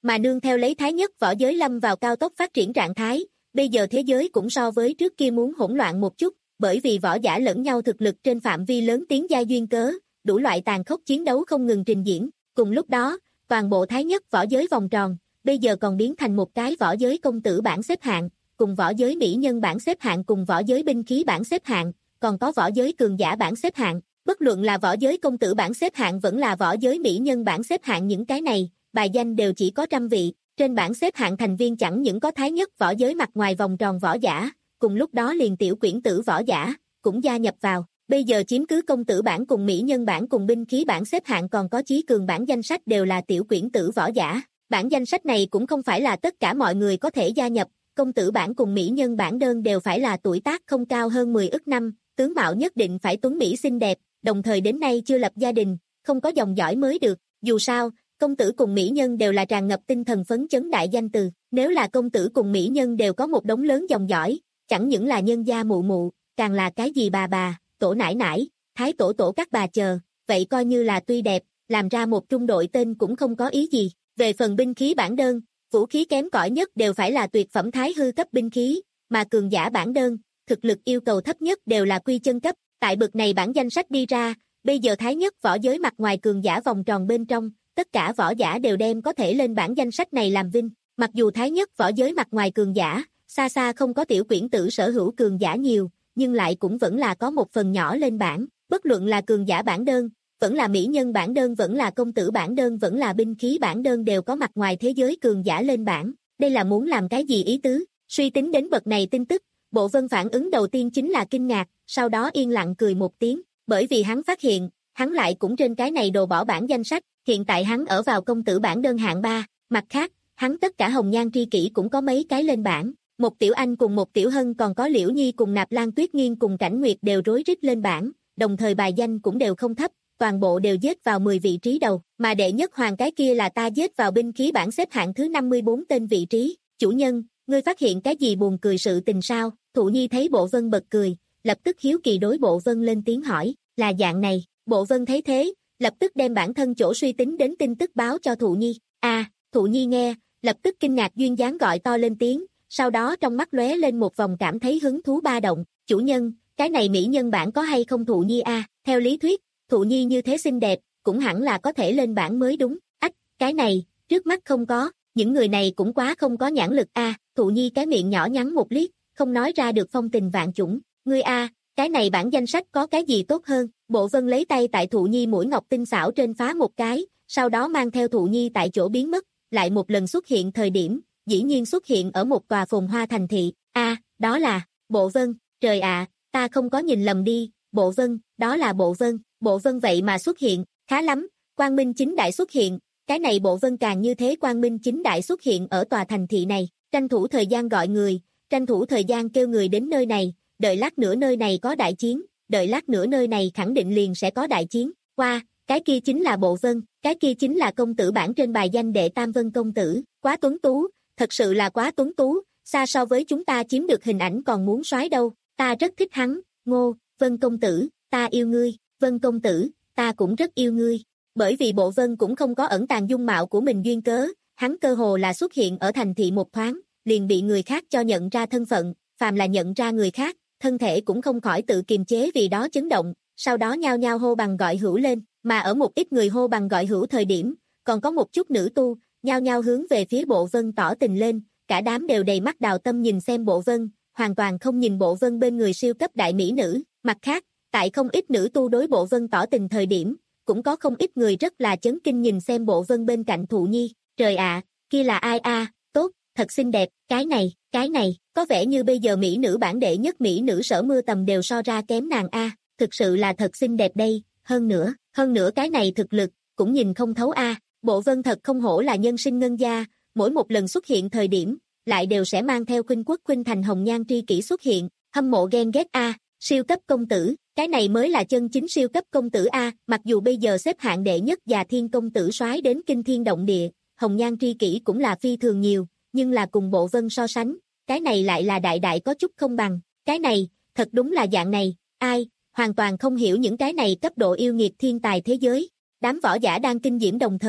mà nương theo lấy thái nhất võ giới lâm vào cao tốc phát triển trạng thái, bây giờ thế giới cũng so với trước kia muốn hỗn loạn một chút, bởi vì võ giả lẫn nhau thực lực trên phạm vi lớn tiến gia duyên cớ, đủ loại tàn khốc chiến đấu không ngừng trình diễn, cùng lúc đó, toàn bộ thái nhất võ giới vòng tròn, bây giờ còn biến thành một cái võ giới công tử bảng xếp hạng, cùng võ giới mỹ nhân bảng xếp hạng cùng võ giới binh khí bảng xếp hạng, còn có võ giới cường giả bảng xếp hạng, bất luận là võ giới công tử bảng xếp hạng vẫn là võ giới mỹ nhân bảng xếp hạng, những cái này, bài danh đều chỉ có trăm vị, trên bảng xếp hạng thành viên chẳng những có thái nhất võ giới mặt ngoài vòng tròn võ giả, cùng lúc đó liền tiểu quyển tử võ giả, cũng gia nhập vào, bây giờ chiếm cứ công tử bảng cùng mỹ nhân bảng cùng binh khí bảng xếp hạng còn có chí cường bảng danh sách đều là tiểu quyển tử võ giả, bảng danh sách này cũng không phải là tất cả mọi người có thể gia nhập, công tử bảng cùng mỹ nhân bảng đơn đều phải là tuổi tác không cao hơn mười ức năm, tướng mạo nhất định phải tuấn mỹ xinh đẹp, đồng thời đến nay chưa lập gia đình, không có dòng dõi mới được, dù sao, công tử cùng mỹ nhân đều là tràn ngập tinh thần phấn chấn đại danh từ, nếu là công tử cùng mỹ nhân đều có một đống lớn dòng dõi, chẳng những là nhân gia mụ mụ, càng là cái gì bà bà, tổ nải nải, thái tổ tổ các bà chờ, vậy coi như là tuy đẹp, làm ra một trung đội tên cũng không có ý gì. Về phần binh khí bản đơn, vũ khí kém cỏi nhất đều phải là tuyệt phẩm thái hư cấp binh khí, mà cường giả bản đơn, thực lực yêu cầu thấp nhất đều là quy chân cấp, tại bực này bản danh sách đi ra, bây giờ thái nhất võ giới mặt ngoài cường giả vòng tròn bên trong, tất cả võ giả đều đem có thể lên bản danh sách này làm vinh, mặc dù thái nhất võ giới mặt ngoài cường giả, xa xa không có tiểu quyển tử sở hữu cường giả nhiều, nhưng lại cũng vẫn là có một phần nhỏ lên bảng, bất luận là cường giả bản đơn, vẫn là mỹ nhân bản đơn, vẫn là công tử bản đơn, vẫn là binh khí bản đơn đều có mặt ngoài thế giới cường giả lên bảng, đây là muốn làm cái gì ý tứ, suy tính đến bậc này tin tức, Bộ Vân phản ứng đầu tiên chính là kinh ngạc, sau đó yên lặng cười một tiếng, bởi vì hắn phát hiện, hắn lại cũng trên cái này đồ bỏ bảng danh sách, hiện tại hắn ở vào công tử bản đơn hạng ba, mặt khác, hắn tất cả hồng nhan tri kỷ cũng có mấy cái lên bảng, một Tiểu Anh cùng một Tiểu Hân còn có Liễu Nhi cùng Nạp Lan Tuyết Nghiên cùng Cảnh Nguyệt đều rối rít lên bảng, đồng thời bài danh cũng đều không thấp, toàn bộ đều giết vào mười vị trí đầu, mà đệ nhất hoàng cái kia là ta giết vào binh khí bảng xếp hạng thứ năm mươi bốn tên vị trí, chủ nhân, ngươi phát hiện cái gì buồn cười sự tình sao? Thụ Nhi thấy Bộ Vân bật cười, lập tức hiếu kỳ đối Bộ Vân lên tiếng hỏi, là dạng này, Bộ Vân thấy thế, lập tức đem bản thân chỗ suy tính đến tin tức báo cho Thụ Nhi, a à, Thụ Nhi nghe, lập tức kinh ngạc duyên dáng gọi to lên tiếng, sau đó trong mắt lóe lên một vòng cảm thấy hứng thú ba động, chủ nhân, cái này mỹ nhân bản có hay không Thụ Nhi a? À? Theo lý thuyết, Thụ Nhi như thế xinh đẹp, cũng hẳn là có thể lên bảng mới đúng, ách, cái này, trước mắt không có, những người này cũng quá không có nhãn lực a. À, Thụ Nhi cái miệng nhỏ nhắn một liếc, không nói ra được phong tình vạn chủng, ngươi a, à, cái này bản danh sách có cái gì tốt hơn? Bộ Vân lấy tay tại Thụ Nhi mũi ngọc tinh xảo trên phá một cái, sau đó mang theo Thụ Nhi tại chỗ biến mất, lại một lần xuất hiện thời điểm, dĩ nhiên xuất hiện ở một tòa phồn hoa thành thị, a, à, đó là, Bộ Vân, trời ạ, à, ta không có nhìn lầm đi, Bộ Vân, đó là Bộ Vân, Bộ Vân vậy mà xuất hiện, khá lắm, quang minh chính đại xuất hiện, cái này Bộ Vân càng như thế quang minh chính đại xuất hiện ở tòa thành thị này, tranh thủ thời gian gọi người, tranh thủ thời gian kêu người đến nơi này, đợi lát nữa nơi này có đại chiến, đợi lát nữa nơi này khẳng định liền sẽ có đại chiến, qua, wow, cái kia chính là Bộ Vân, cái kia chính là công tử bảng trên bài danh đệ Tam Vân công tử, quá tuấn tú, thật sự là quá tuấn tú, xa so với chúng ta chiếm được hình ảnh còn muốn soái đâu, ta rất thích hắn, Ngô, Vân công tử, ta yêu ngươi, Vân công tử, ta cũng rất yêu ngươi, bởi vì Bộ Vân cũng không có ẩn tàng dung mạo của mình duyên cớ, hắn cơ hồ là xuất hiện ở thành thị một thoáng, liền bị người khác cho nhận ra thân phận, phàm là nhận ra người khác, thân thể cũng không khỏi tự kiềm chế vì đó chấn động, sau đó nhao nhao hô bằng gọi hữu lên, mà ở một ít người hô bằng gọi hữu thời điểm, còn có một chút nữ tu, nhao nhao hướng về phía Bộ Vân tỏ tình lên, cả đám đều đầy mắt đào tâm nhìn xem Bộ Vân, hoàn toàn không nhìn Bộ Vân bên người siêu cấp đại mỹ nữ, mặt khác, tại không ít nữ tu đối Bộ Vân tỏ tình thời điểm, cũng có không ít người rất là chấn kinh nhìn xem Bộ Vân bên cạnh Thụ Nhi, trời ạ, à, kia là ai a? À, tốt, thật xinh đẹp, cái này, cái này, có vẻ như bây giờ mỹ nữ bản đệ nhất mỹ nữ Sở Mưa Tầm đều so ra kém nàng a, à, thực sự là thật xinh đẹp đây, hơn nữa, hơn nữa cái này thực lực, cũng nhìn không thấu a, à. Bộ Vân thật không hổ là nhân sinh ngân gia, mỗi một lần xuất hiện thời điểm, lại đều sẽ mang theo khuynh quốc khuynh thành hồng nhan tri kỷ xuất hiện, hâm mộ ghen ghét a, à, siêu cấp công tử, cái này mới là chân chính siêu cấp công tử a, à, mặc dù bây giờ xếp hạng đệ nhất và thiên công tử soái đến kinh thiên động địa, hồng nhan tri kỷ cũng là phi thường nhiều, nhưng là cùng Bộ Vân so sánh, cái này lại là đại đại có chút không bằng, cái này, thật đúng là dạng này, ai, hoàn toàn không hiểu những cái này cấp độ yêu nghiệt thiên tài thế giới. Đám võ giả đang kinh diễm đồng thời,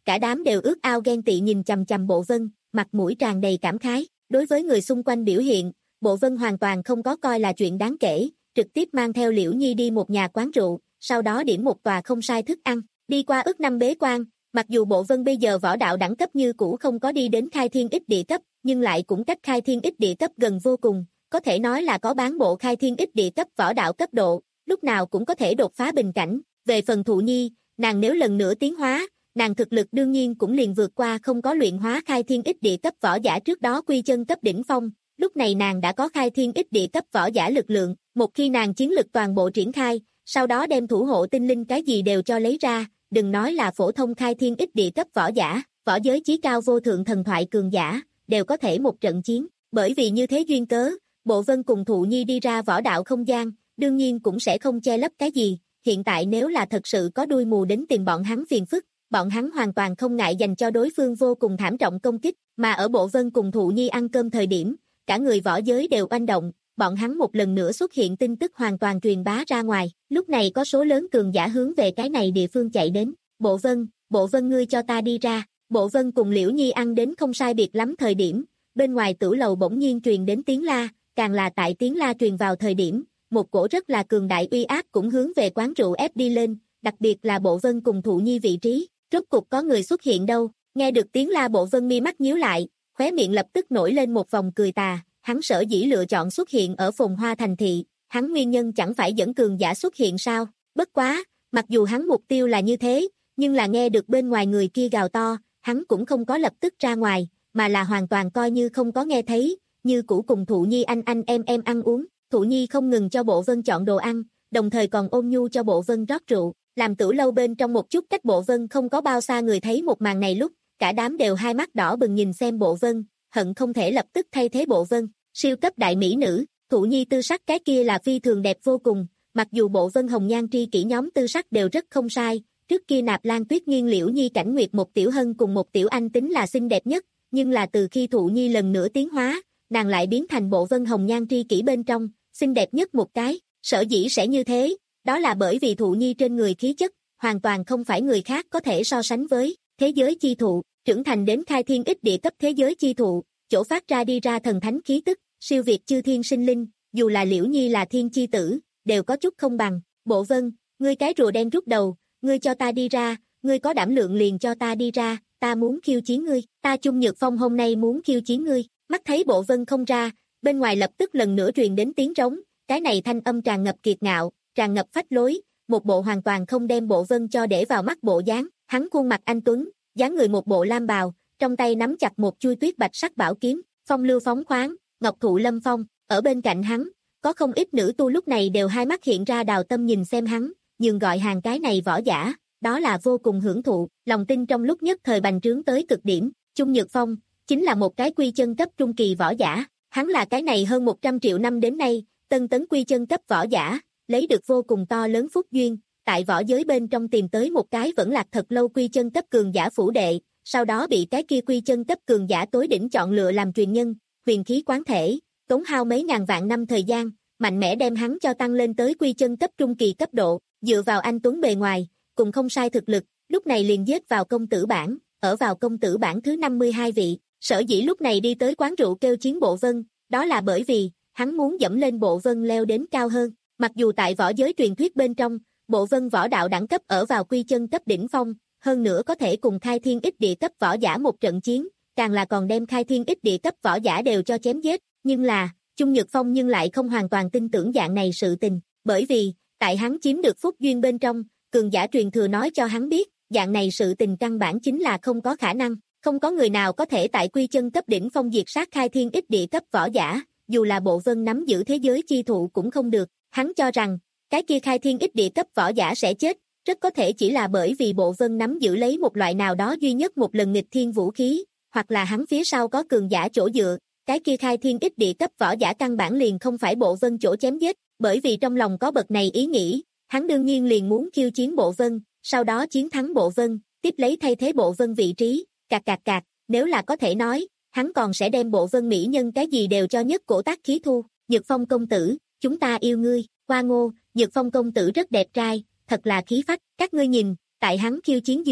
cả đám đều ước ao ghen tị nhìn chằm chằm Bộ Vân, mặt mũi tràn đầy cảm khái. Đối với người xung quanh biểu hiện, Bộ Vân hoàn toàn không có coi là chuyện đáng kể, trực tiếp mang theo Liễu Nhi đi một nhà quán rượu, sau đó điểm một tòa không sai thức ăn, đi qua ức năm bế quan. Mặc dù Bộ Vân bây giờ võ đạo đẳng cấp như cũ không có đi đến khai thiên ích địa cấp, nhưng lại cũng cách khai thiên ích địa cấp gần vô cùng, có thể nói là có bán bộ khai thiên ích địa cấp võ đạo cấp độ, lúc nào cũng có thể đột phá bình cảnh. Về phần Thụ Nhi, nàng nếu lần nữa tiến hóa, nàng thực lực đương nhiên cũng liền vượt qua không có luyện hóa khai thiên ích địa cấp võ giả trước đó quy chân cấp đỉnh phong, lúc này nàng đã có khai thiên ích địa cấp võ giả lực lượng, một khi nàng chiến lực toàn bộ triển khai, sau đó đem thủ hộ tinh linh cái gì đều cho lấy ra, đừng nói là phổ thông khai thiên ích địa cấp võ giả, võ giới chí cao vô thượng thần thoại cường giả, đều có thể một trận chiến. Bởi vì như thế duyên cớ, Bộ Vân cùng Thụ Nhi đi ra võ đạo không gian, đương nhiên cũng sẽ không che lấp cái gì, hiện tại nếu là thật sự có đuôi mù đến tìm bọn hắn phiền phức, bọn hắn hoàn toàn không ngại dành cho đối phương vô cùng thảm trọng công kích, mà ở Bộ Vân cùng Thụ Nhi ăn cơm thời điểm, cả người võ giới đều oanh động, bọn hắn một lần nữa xuất hiện tin tức hoàn toàn truyền bá ra ngoài, lúc này có số lớn cường giả hướng về cái này địa phương chạy đến. Bộ Vân, Bộ Vân ngươi cho ta đi ra. Bộ Vân cùng Liễu Nhi ăn đến không sai biệt lắm thời điểm, bên ngoài tử lầu bỗng nhiên truyền đến tiếng la, càng là tại tiếng la truyền vào thời điểm, một cổ rất là cường đại uy áp cũng hướng về quán rượu ép đi lên, đặc biệt là Bộ Vân cùng Thụ Nhi vị trí, rốt cục có người xuất hiện đâu. Nghe được tiếng la, Bộ Vân mi mắt nhíu lại, khóe miệng lập tức nổi lên một vòng cười tà, hắn sở dĩ lựa chọn xuất hiện ở Phồn Hoa thành thị, hắn nguyên nhân chẳng phải dẫn cường giả xuất hiện sao? Bất quá, mặc dù hắn mục tiêu là như thế, nhưng là nghe được bên ngoài người kia gào to, hắn cũng không có lập tức ra ngoài, mà là hoàn toàn coi như không có nghe thấy, như cũ cùng Thụ Nhi anh anh em em ăn uống. Thụ Nhi không ngừng cho Bộ Vân chọn đồ ăn, đồng thời còn ôn nhu cho Bộ Vân rót rượu, làm tử lâu bên trong một chút cách Bộ Vân không có bao xa người thấy một màn này lúc, cả đám đều hai mắt đỏ bừng nhìn xem Bộ Vân, hận không thể lập tức thay thế Bộ Vân. Siêu cấp đại mỹ nữ, Thụ Nhi tư sắc cái kia là phi thường đẹp vô cùng, mặc dù Bộ Vân hồng nhan tri kỷ nhóm tư sắc đều rất không sai, trước kia Nạp Lan Tuyết Nghiên, Liễu Nhi, Cảnh Nguyệt, một Tiểu Hân cùng một Tiểu Anh tính là xinh đẹp nhất, nhưng là từ khi Thụ Nhi lần nữa tiến hóa, nàng lại biến thành Bộ Vân hồng nhan tri kỷ bên trong xinh đẹp nhất một cái. Sở dĩ sẽ như thế, đó là bởi vì Thụ Nhi trên người khí chất hoàn toàn không phải người khác có thể so sánh với. Thế giới chi thụ, trưởng thành đến khai thiên ích địa cấp thế giới chi thụ, chỗ phát ra đi ra thần thánh khí tức, siêu việt chư thiên sinh linh, dù là Liễu Nhi là thiên chi tử, đều có chút không bằng. Bộ Vân, ngươi cái rùa đen rút đầu, ngươi cho ta đi ra, ngươi có đảm lượng liền cho ta đi ra, ta muốn khiêu chiến ngươi, ta Chung Nhược Phong hôm nay muốn khiêu chiến ngươi. Mắt thấy Bộ Vân không ra, bên ngoài lập tức lần nữa truyền đến tiếng trống, cái này thanh âm tràn ngập kiệt ngạo, tràn ngập phách lối, một bộ hoàn toàn không đem Bộ Vân cho để vào mắt bộ dáng. Hắn khuôn mặt anh tuấn, dáng người một bộ lam bào, trong tay nắm chặt một chuôi tuyết bạch sắc bảo kiếm, phong lưu phóng khoáng, ngọc thụ lâm phong. Ở bên cạnh hắn, có không ít nữ tu lúc này đều hai mắt hiện ra đào tâm nhìn xem hắn, nhường gọi hàng cái này võ giả, đó là vô cùng hưởng thụ, lòng tin trong lúc nhất thời bành trướng tới cực điểm. Chung Nhược Phong chính là một cái quy chân cấp trung kỳ võ giả, hắn là cái này hơn một trăm triệu năm đến nay, tân tấn quy chân cấp võ giả, lấy được vô cùng to lớn phúc duyên, tại võ giới bên trong tìm tới một cái vẫn lạc thật lâu quy chân cấp cường giả phủ đệ, sau đó bị cái kia quy chân cấp cường giả tối đỉnh chọn lựa làm truyền nhân, huyền khí quán thể, tốn hao mấy ngàn vạn năm thời gian, mạnh mẽ đem hắn cho tăng lên tới quy chân cấp trung kỳ cấp độ, dựa vào anh tuấn bề ngoài, cùng không sai thực lực, lúc này liền giết vào công tử bảng, ở vào công tử bảng thứ năm mươi hai vị. Sở dĩ lúc này đi tới quán rượu kêu chiến Bộ Vân, đó là bởi vì hắn muốn dẫm lên Bộ Vân leo đến cao hơn. Mặc dù tại võ giới truyền thuyết bên trong, Bộ Vân võ đạo đẳng cấp ở vào quy chân cấp đỉnh phong, hơn nữa có thể cùng khai thiên ích địa cấp võ giả một trận chiến, càng là còn đem khai thiên ích địa cấp võ giả đều cho chém giết, nhưng là, Chung Nhược Phong nhưng lại không hoàn toàn tin tưởng dạng này sự tình, bởi vì, tại hắn chiếm được phúc duyên bên trong, cường giả truyền thừa nói cho hắn biết, dạng này sự tình căn bản chính là không có khả năng, không có người nào có thể tại quy chân cấp đỉnh phong diệt sát khai thiên ích địa cấp võ giả, dù là Bộ Vân nắm giữ thế giới chi thụ cũng không được, hắn cho rằng, cái kia khai thiên ích địa cấp võ giả sẽ chết, rất có thể chỉ là bởi vì Bộ Vân nắm giữ lấy một loại nào đó duy nhất một lần nghịch thiên vũ khí, hoặc là hắn phía sau có cường giả chỗ dựa, cái kia khai thiên ích địa cấp võ giả căn bản liền không phải Bộ Vân chỗ chém giết, bởi vì trong lòng có bậc này ý nghĩ, hắn đương nhiên liền muốn khiêu chiến Bộ Vân, sau đó chiến thắng Bộ Vân, tiếp lấy thay thế Bộ Vân vị trí, cạc cạc cạc, nếu là có thể nói, hắn còn sẽ đem Bộ Vân mỹ nhân cái gì đều cho nhất cổ tác khí thu. Nhược Phong công tử, chúng ta yêu ngươi. Hoa Ngô, Nhược Phong công tử rất đẹp trai, thật là khí phách, các ngươi nhìn, tại hắn khiêu chiến dưới,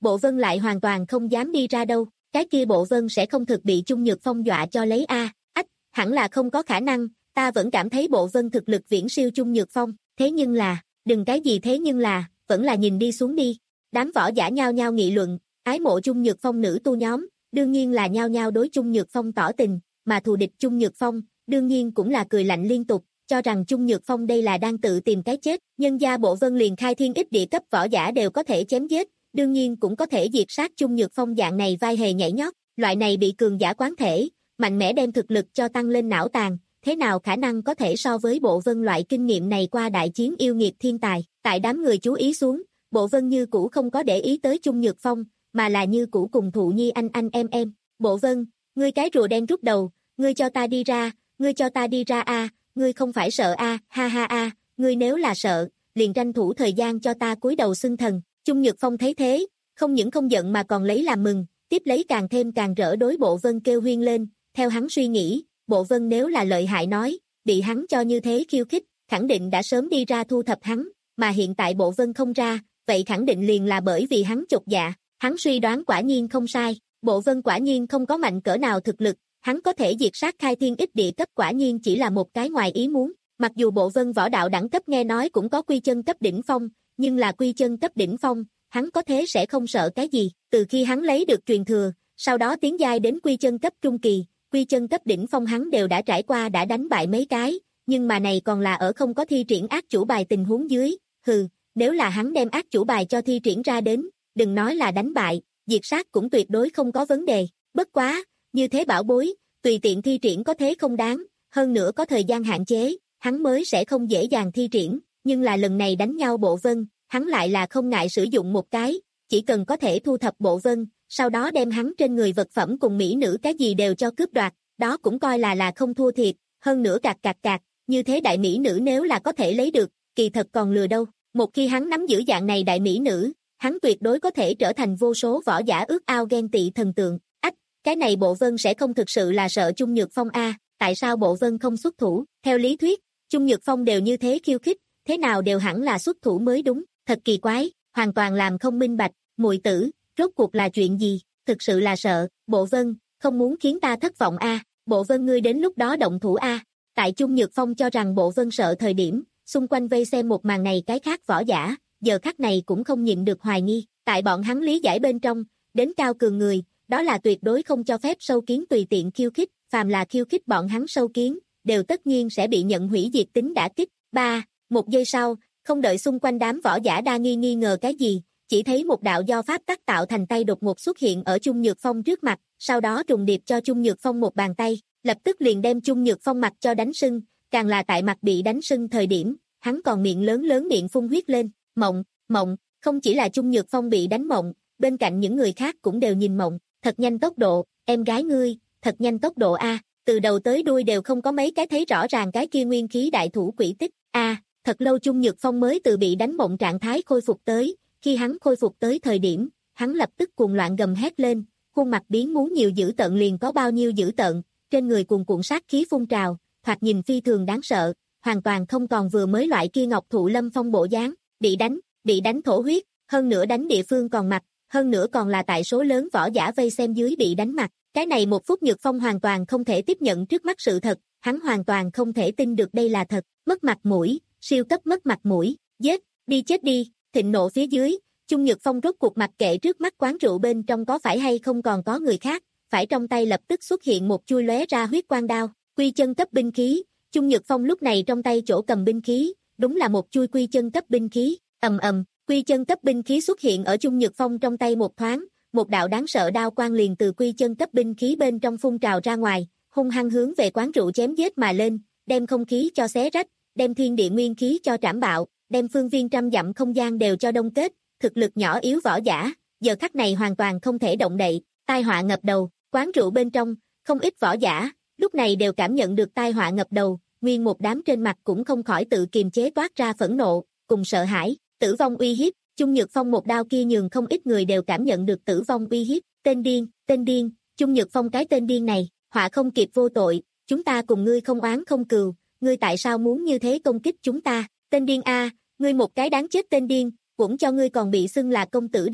Bộ Vân lại hoàn toàn không dám đi ra đâu, cái kia Bộ Vân sẽ không thực bị Chung Nhược Phong dọa cho lấy a. Ách, hẳn là không có khả năng, ta vẫn cảm thấy Bộ Vân thực lực viễn siêu Chung Nhược Phong, thế nhưng là, đừng cái gì thế nhưng là, vẫn là nhìn đi xuống đi. Đám võ giả nhao nhao nghị luận, ái mộ Chung Nhược Phong nữ tu nhóm, đương nhiên là nhao nhao đối Chung Nhược Phong tỏ tình, mà thù địch Chung Nhược Phong, đương nhiên cũng là cười lạnh liên tục, cho rằng Chung Nhược Phong đây là đang tự tìm cái chết, nhân gia Bộ Vân liền khai thiên ích địa cấp võ giả đều có thể chém giết, đương nhiên cũng có thể diệt sát Chung Nhược Phong dạng này vai hề nhảy nhót, loại này bị cường giả quán thể, mạnh mẽ đem thực lực cho tăng lên não tàn, thế nào khả năng có thể so với Bộ Vân loại kinh nghiệm này qua đại chiến yêu nghiệt thiên tài, tại đám người chú ý xuống, Bộ Vân như cũ không có để ý tới Chung Nhược Phong, mà là như cũ cùng Thụ Nhi anh anh em em, Bộ Vân, ngươi cái rùa đen rút đầu, ngươi cho ta đi ra, ngươi cho ta đi ra a, ngươi không phải sợ a, ha ha a, ngươi nếu là sợ, liền tranh thủ thời gian cho ta cúi đầu xưng thần. Chung Nhược Phong thấy thế, không những không giận mà còn lấy làm mừng, tiếp lấy càng thêm càng rỡ đối Bộ Vân kêu huyên lên, theo hắn suy nghĩ, Bộ Vân nếu là lợi hại nói, bị hắn cho như thế khiêu khích, khẳng định đã sớm đi ra thu thập hắn, mà hiện tại Bộ Vân không ra, vậy khẳng định liền là bởi vì hắn chột dạ, hắn suy đoán quả nhiên không sai, Bộ Vân quả nhiên không có mạnh cỡ nào thực lực, hắn có thể diệt sát khai thiên ích địa cấp quả nhiên chỉ là một cái ngoài ý muốn, mặc dù Bộ Vân võ đạo đẳng cấp nghe nói cũng có quy chân cấp đỉnh phong, nhưng là quy chân cấp đỉnh phong, hắn có thế sẽ không sợ cái gì, từ khi hắn lấy được truyền thừa, sau đó tiến giai đến quy chân cấp trung kỳ, quy chân cấp đỉnh phong hắn đều đã trải qua đã đánh bại mấy cái, nhưng mà này còn là ở không có thi triển ác chủ bài tình huống dưới, hừ, nếu là hắn đem ác chủ bài cho thi triển ra đến, đừng nói là đánh bại, diệt sát cũng tuyệt đối không có vấn đề, bất quá, như thế bảo bối, tùy tiện thi triển có thế không đáng, hơn nữa có thời gian hạn chế, hắn mới sẽ không dễ dàng thi triển, nhưng là lần này đánh nhau Bộ Vân, hắn lại là không ngại sử dụng một cái, chỉ cần có thể thu thập Bộ Vân, sau đó đem hắn trên người vật phẩm cùng mỹ nữ cái gì đều cho cướp đoạt, đó cũng coi là là không thua thiệt, hơn nữa cạc cạc cạc, như thế đại mỹ nữ nếu là có thể lấy được, kỳ thật còn lừa đâu, một khi hắn nắm giữ dạng này đại mỹ nữ, hắn tuyệt đối có thể trở thành vô số võ giả ước ao ghen tị thần tượng, ách, cái này Bộ Vân sẽ không thực sự là sợ Chung Nhược Phong a, tại sao Bộ Vân không xuất thủ, theo lý thuyết, Chung Nhược Phong đều như thế khiêu khích, thế nào đều hẳn là xuất thủ mới đúng, thật kỳ quái, hoàn toàn làm không minh bạch, muội tử, rốt cuộc là chuyện gì, thực sự là sợ, Bộ Vân, không muốn khiến ta thất vọng a, Bộ Vân ngươi đến lúc đó động thủ a, tại Chung Nhược Phong cho rằng Bộ Vân sợ thời điểm, xung quanh vây xem một màn này cái khác võ giả, giờ khắc này cũng không nhịn được hoài nghi, tại bọn hắn lý giải bên trong, đến cao cường người, đó là tuyệt đối không cho phép sâu kiến tùy tiện khiêu khích, phàm là khiêu khích bọn hắn sâu kiến, đều tất nhiên sẽ bị nhận hủy diệt tính đả kích. ba. Một giây sau, không đợi xung quanh đám võ giả đa nghi nghi ngờ cái gì, chỉ thấy một đạo do pháp tắc tạo thành tay đột ngột xuất hiện ở Chung Nhược Phong trước mặt, sau đó trùng điệp cho Chung Nhược Phong một bàn tay, lập tức liền đem Chung Nhược Phong mặt cho đánh sưng, càng là tại mặt bị đánh sưng thời điểm, hắn còn miệng lớn lớn miệng phun huyết lên, mộng, mộng, không chỉ là Chung Nhược Phong bị đánh mộng, bên cạnh những người khác cũng đều nhìn mộng, thật nhanh tốc độ, em gái ngươi, thật nhanh tốc độ a, từ đầu tới đuôi đều không có mấy cái thấy rõ ràng cái kia nguyên khí đại thủ quỷ tích, a, thật lâu Chung Nhược Phong mới từ bị đánh mộng trạng thái khôi phục tới, khi hắn khôi phục tới thời điểm, hắn lập tức cuồng loạn gầm hét lên, khuôn mặt biến muốn nhiều dữ tợn liền có bao nhiêu dữ tợn, trên người cuồn cuộn sát khí phun trào, thoạt nhìn phi thường đáng sợ, hoàn toàn không còn vừa mới loại kia Ngọc Thụ Lâm Phong bộ dáng, bị đánh, bị đánh thổ huyết, hơn nữa đánh địa phương còn mặt, hơn nữa còn là tại số lớn võ giả vây xem dưới bị đánh mặt, cái này một phút Nhược Phong hoàn toàn không thể tiếp nhận trước mắt sự thật, hắn hoàn toàn không thể tin được đây là thật, mất mặt mũi, siêu cấp mất mặt mũi, giết, đi chết đi, thịnh nộ phía dưới, Chung Nhược Phong rốt cuộc mặc kệ trước mắt quán rượu bên trong có phải hay không còn có người khác, phải trong tay lập tức xuất hiện một chui lóe ra huyết quang đao, quy chân cấp binh khí, Chung Nhược Phong lúc này trong tay chỗ cầm binh khí, đúng là một chui quy chân cấp binh khí, ầm ầm, quy chân cấp binh khí xuất hiện ở Chung Nhược Phong trong tay một thoáng, một đạo đáng sợ đao quang liền từ quy chân cấp binh khí bên trong phun trào ra ngoài, hung hăng hướng về quán rượu chém giết mà lên, đem không khí cho xé rách, đem thiên địa nguyên khí cho trảm bạo, đem phương viên trăm dặm không gian đều cho đông kết, thực lực nhỏ yếu võ giả, giờ khắc này hoàn toàn không thể động đậy, tai họa ngập đầu, quán rượu bên trong, không ít võ giả, lúc này đều cảm nhận được tai họa ngập đầu, nguyên một đám trên mặt cũng không khỏi tự kiềm chế toát ra phẫn nộ, cùng sợ hãi, tử vong uy hiếp, Chung Nhược Phong một đao kia nhường không ít người đều cảm nhận được tử vong uy hiếp, tên điên, tên điên, Chung Nhược Phong cái tên điên này, họa không kịp vô tội, chúng ta cùng ngươi không oán không cừu, ngươi tại sao muốn như thế công kích chúng ta, tên điên a, ngươi một cái đáng chết tên điên, cũng cho ngươi còn bị xưng là công tử đây,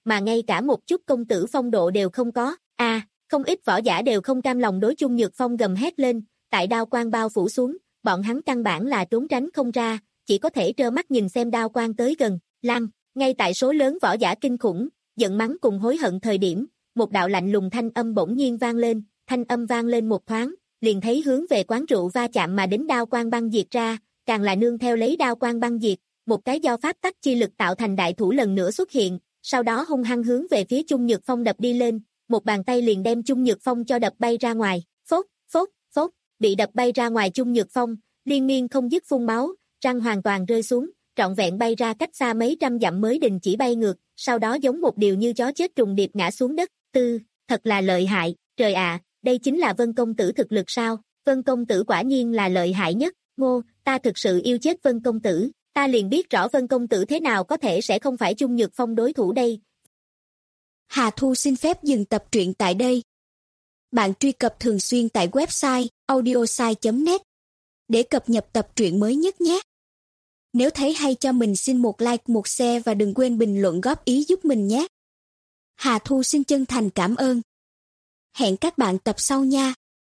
mà ngay cả một chút công tử phong độ đều không có. A, à, không ít võ giả đều không cam lòng đối Chung Nhược Phong gầm hét lên, tại đao quang bao phủ xuống, bọn hắn căn bản là trốn tránh không ra, chỉ có thể trơ mắt nhìn xem đao quang tới gần. Lăng, ngay tại số lớn võ giả kinh khủng, giận mắng cùng hối hận thời điểm, một đạo lạnh lùng thanh âm bỗng nhiên vang lên, thanh âm vang lên một thoáng, liền thấy hướng về quán rượu va chạm mà đến đao quang băng diệt ra, càng là nương theo lấy đao quang băng diệt, một cái do pháp tắc chi lực tạo thành đại thủ lần nữa xuất hiện, sau đó hung hăng hướng về phía Chung Nhược Phong đập đi lên, một bàn tay liền đem Chung Nhược Phong cho đập bay ra ngoài, phốt, phốt, phốt, bị đập bay ra ngoài Chung Nhược Phong, liên miên không dứt phun máu, răng hoàn toàn rơi xuống, trọn vẹn bay ra cách xa mấy trăm dặm mới đình chỉ bay ngược, sau đó giống một điều như chó chết trùng điệp ngã xuống đất. Tư, thật là lợi hại, trời ạ, đây chính là Vân công tử thực lực sao? Vân công tử quả nhiên là lợi hại nhất. Ngô, ta thực sự yêu chết Vân công tử, ta liền biết rõ Vân công tử thế nào có thể sẽ không phải Chung Nhược Phong đối thủ đây. Hà Thu xin phép dừng tập truyện tại đây. Bạn truy cập thường xuyên tại website audiosai chấm net để cập nhật tập truyện mới nhất nhé. Nếu thấy hay cho mình xin một like, một share và đừng quên bình luận góp ý giúp mình nhé. Hà Thu xin chân thành cảm ơn. Hẹn các bạn tập sau nha.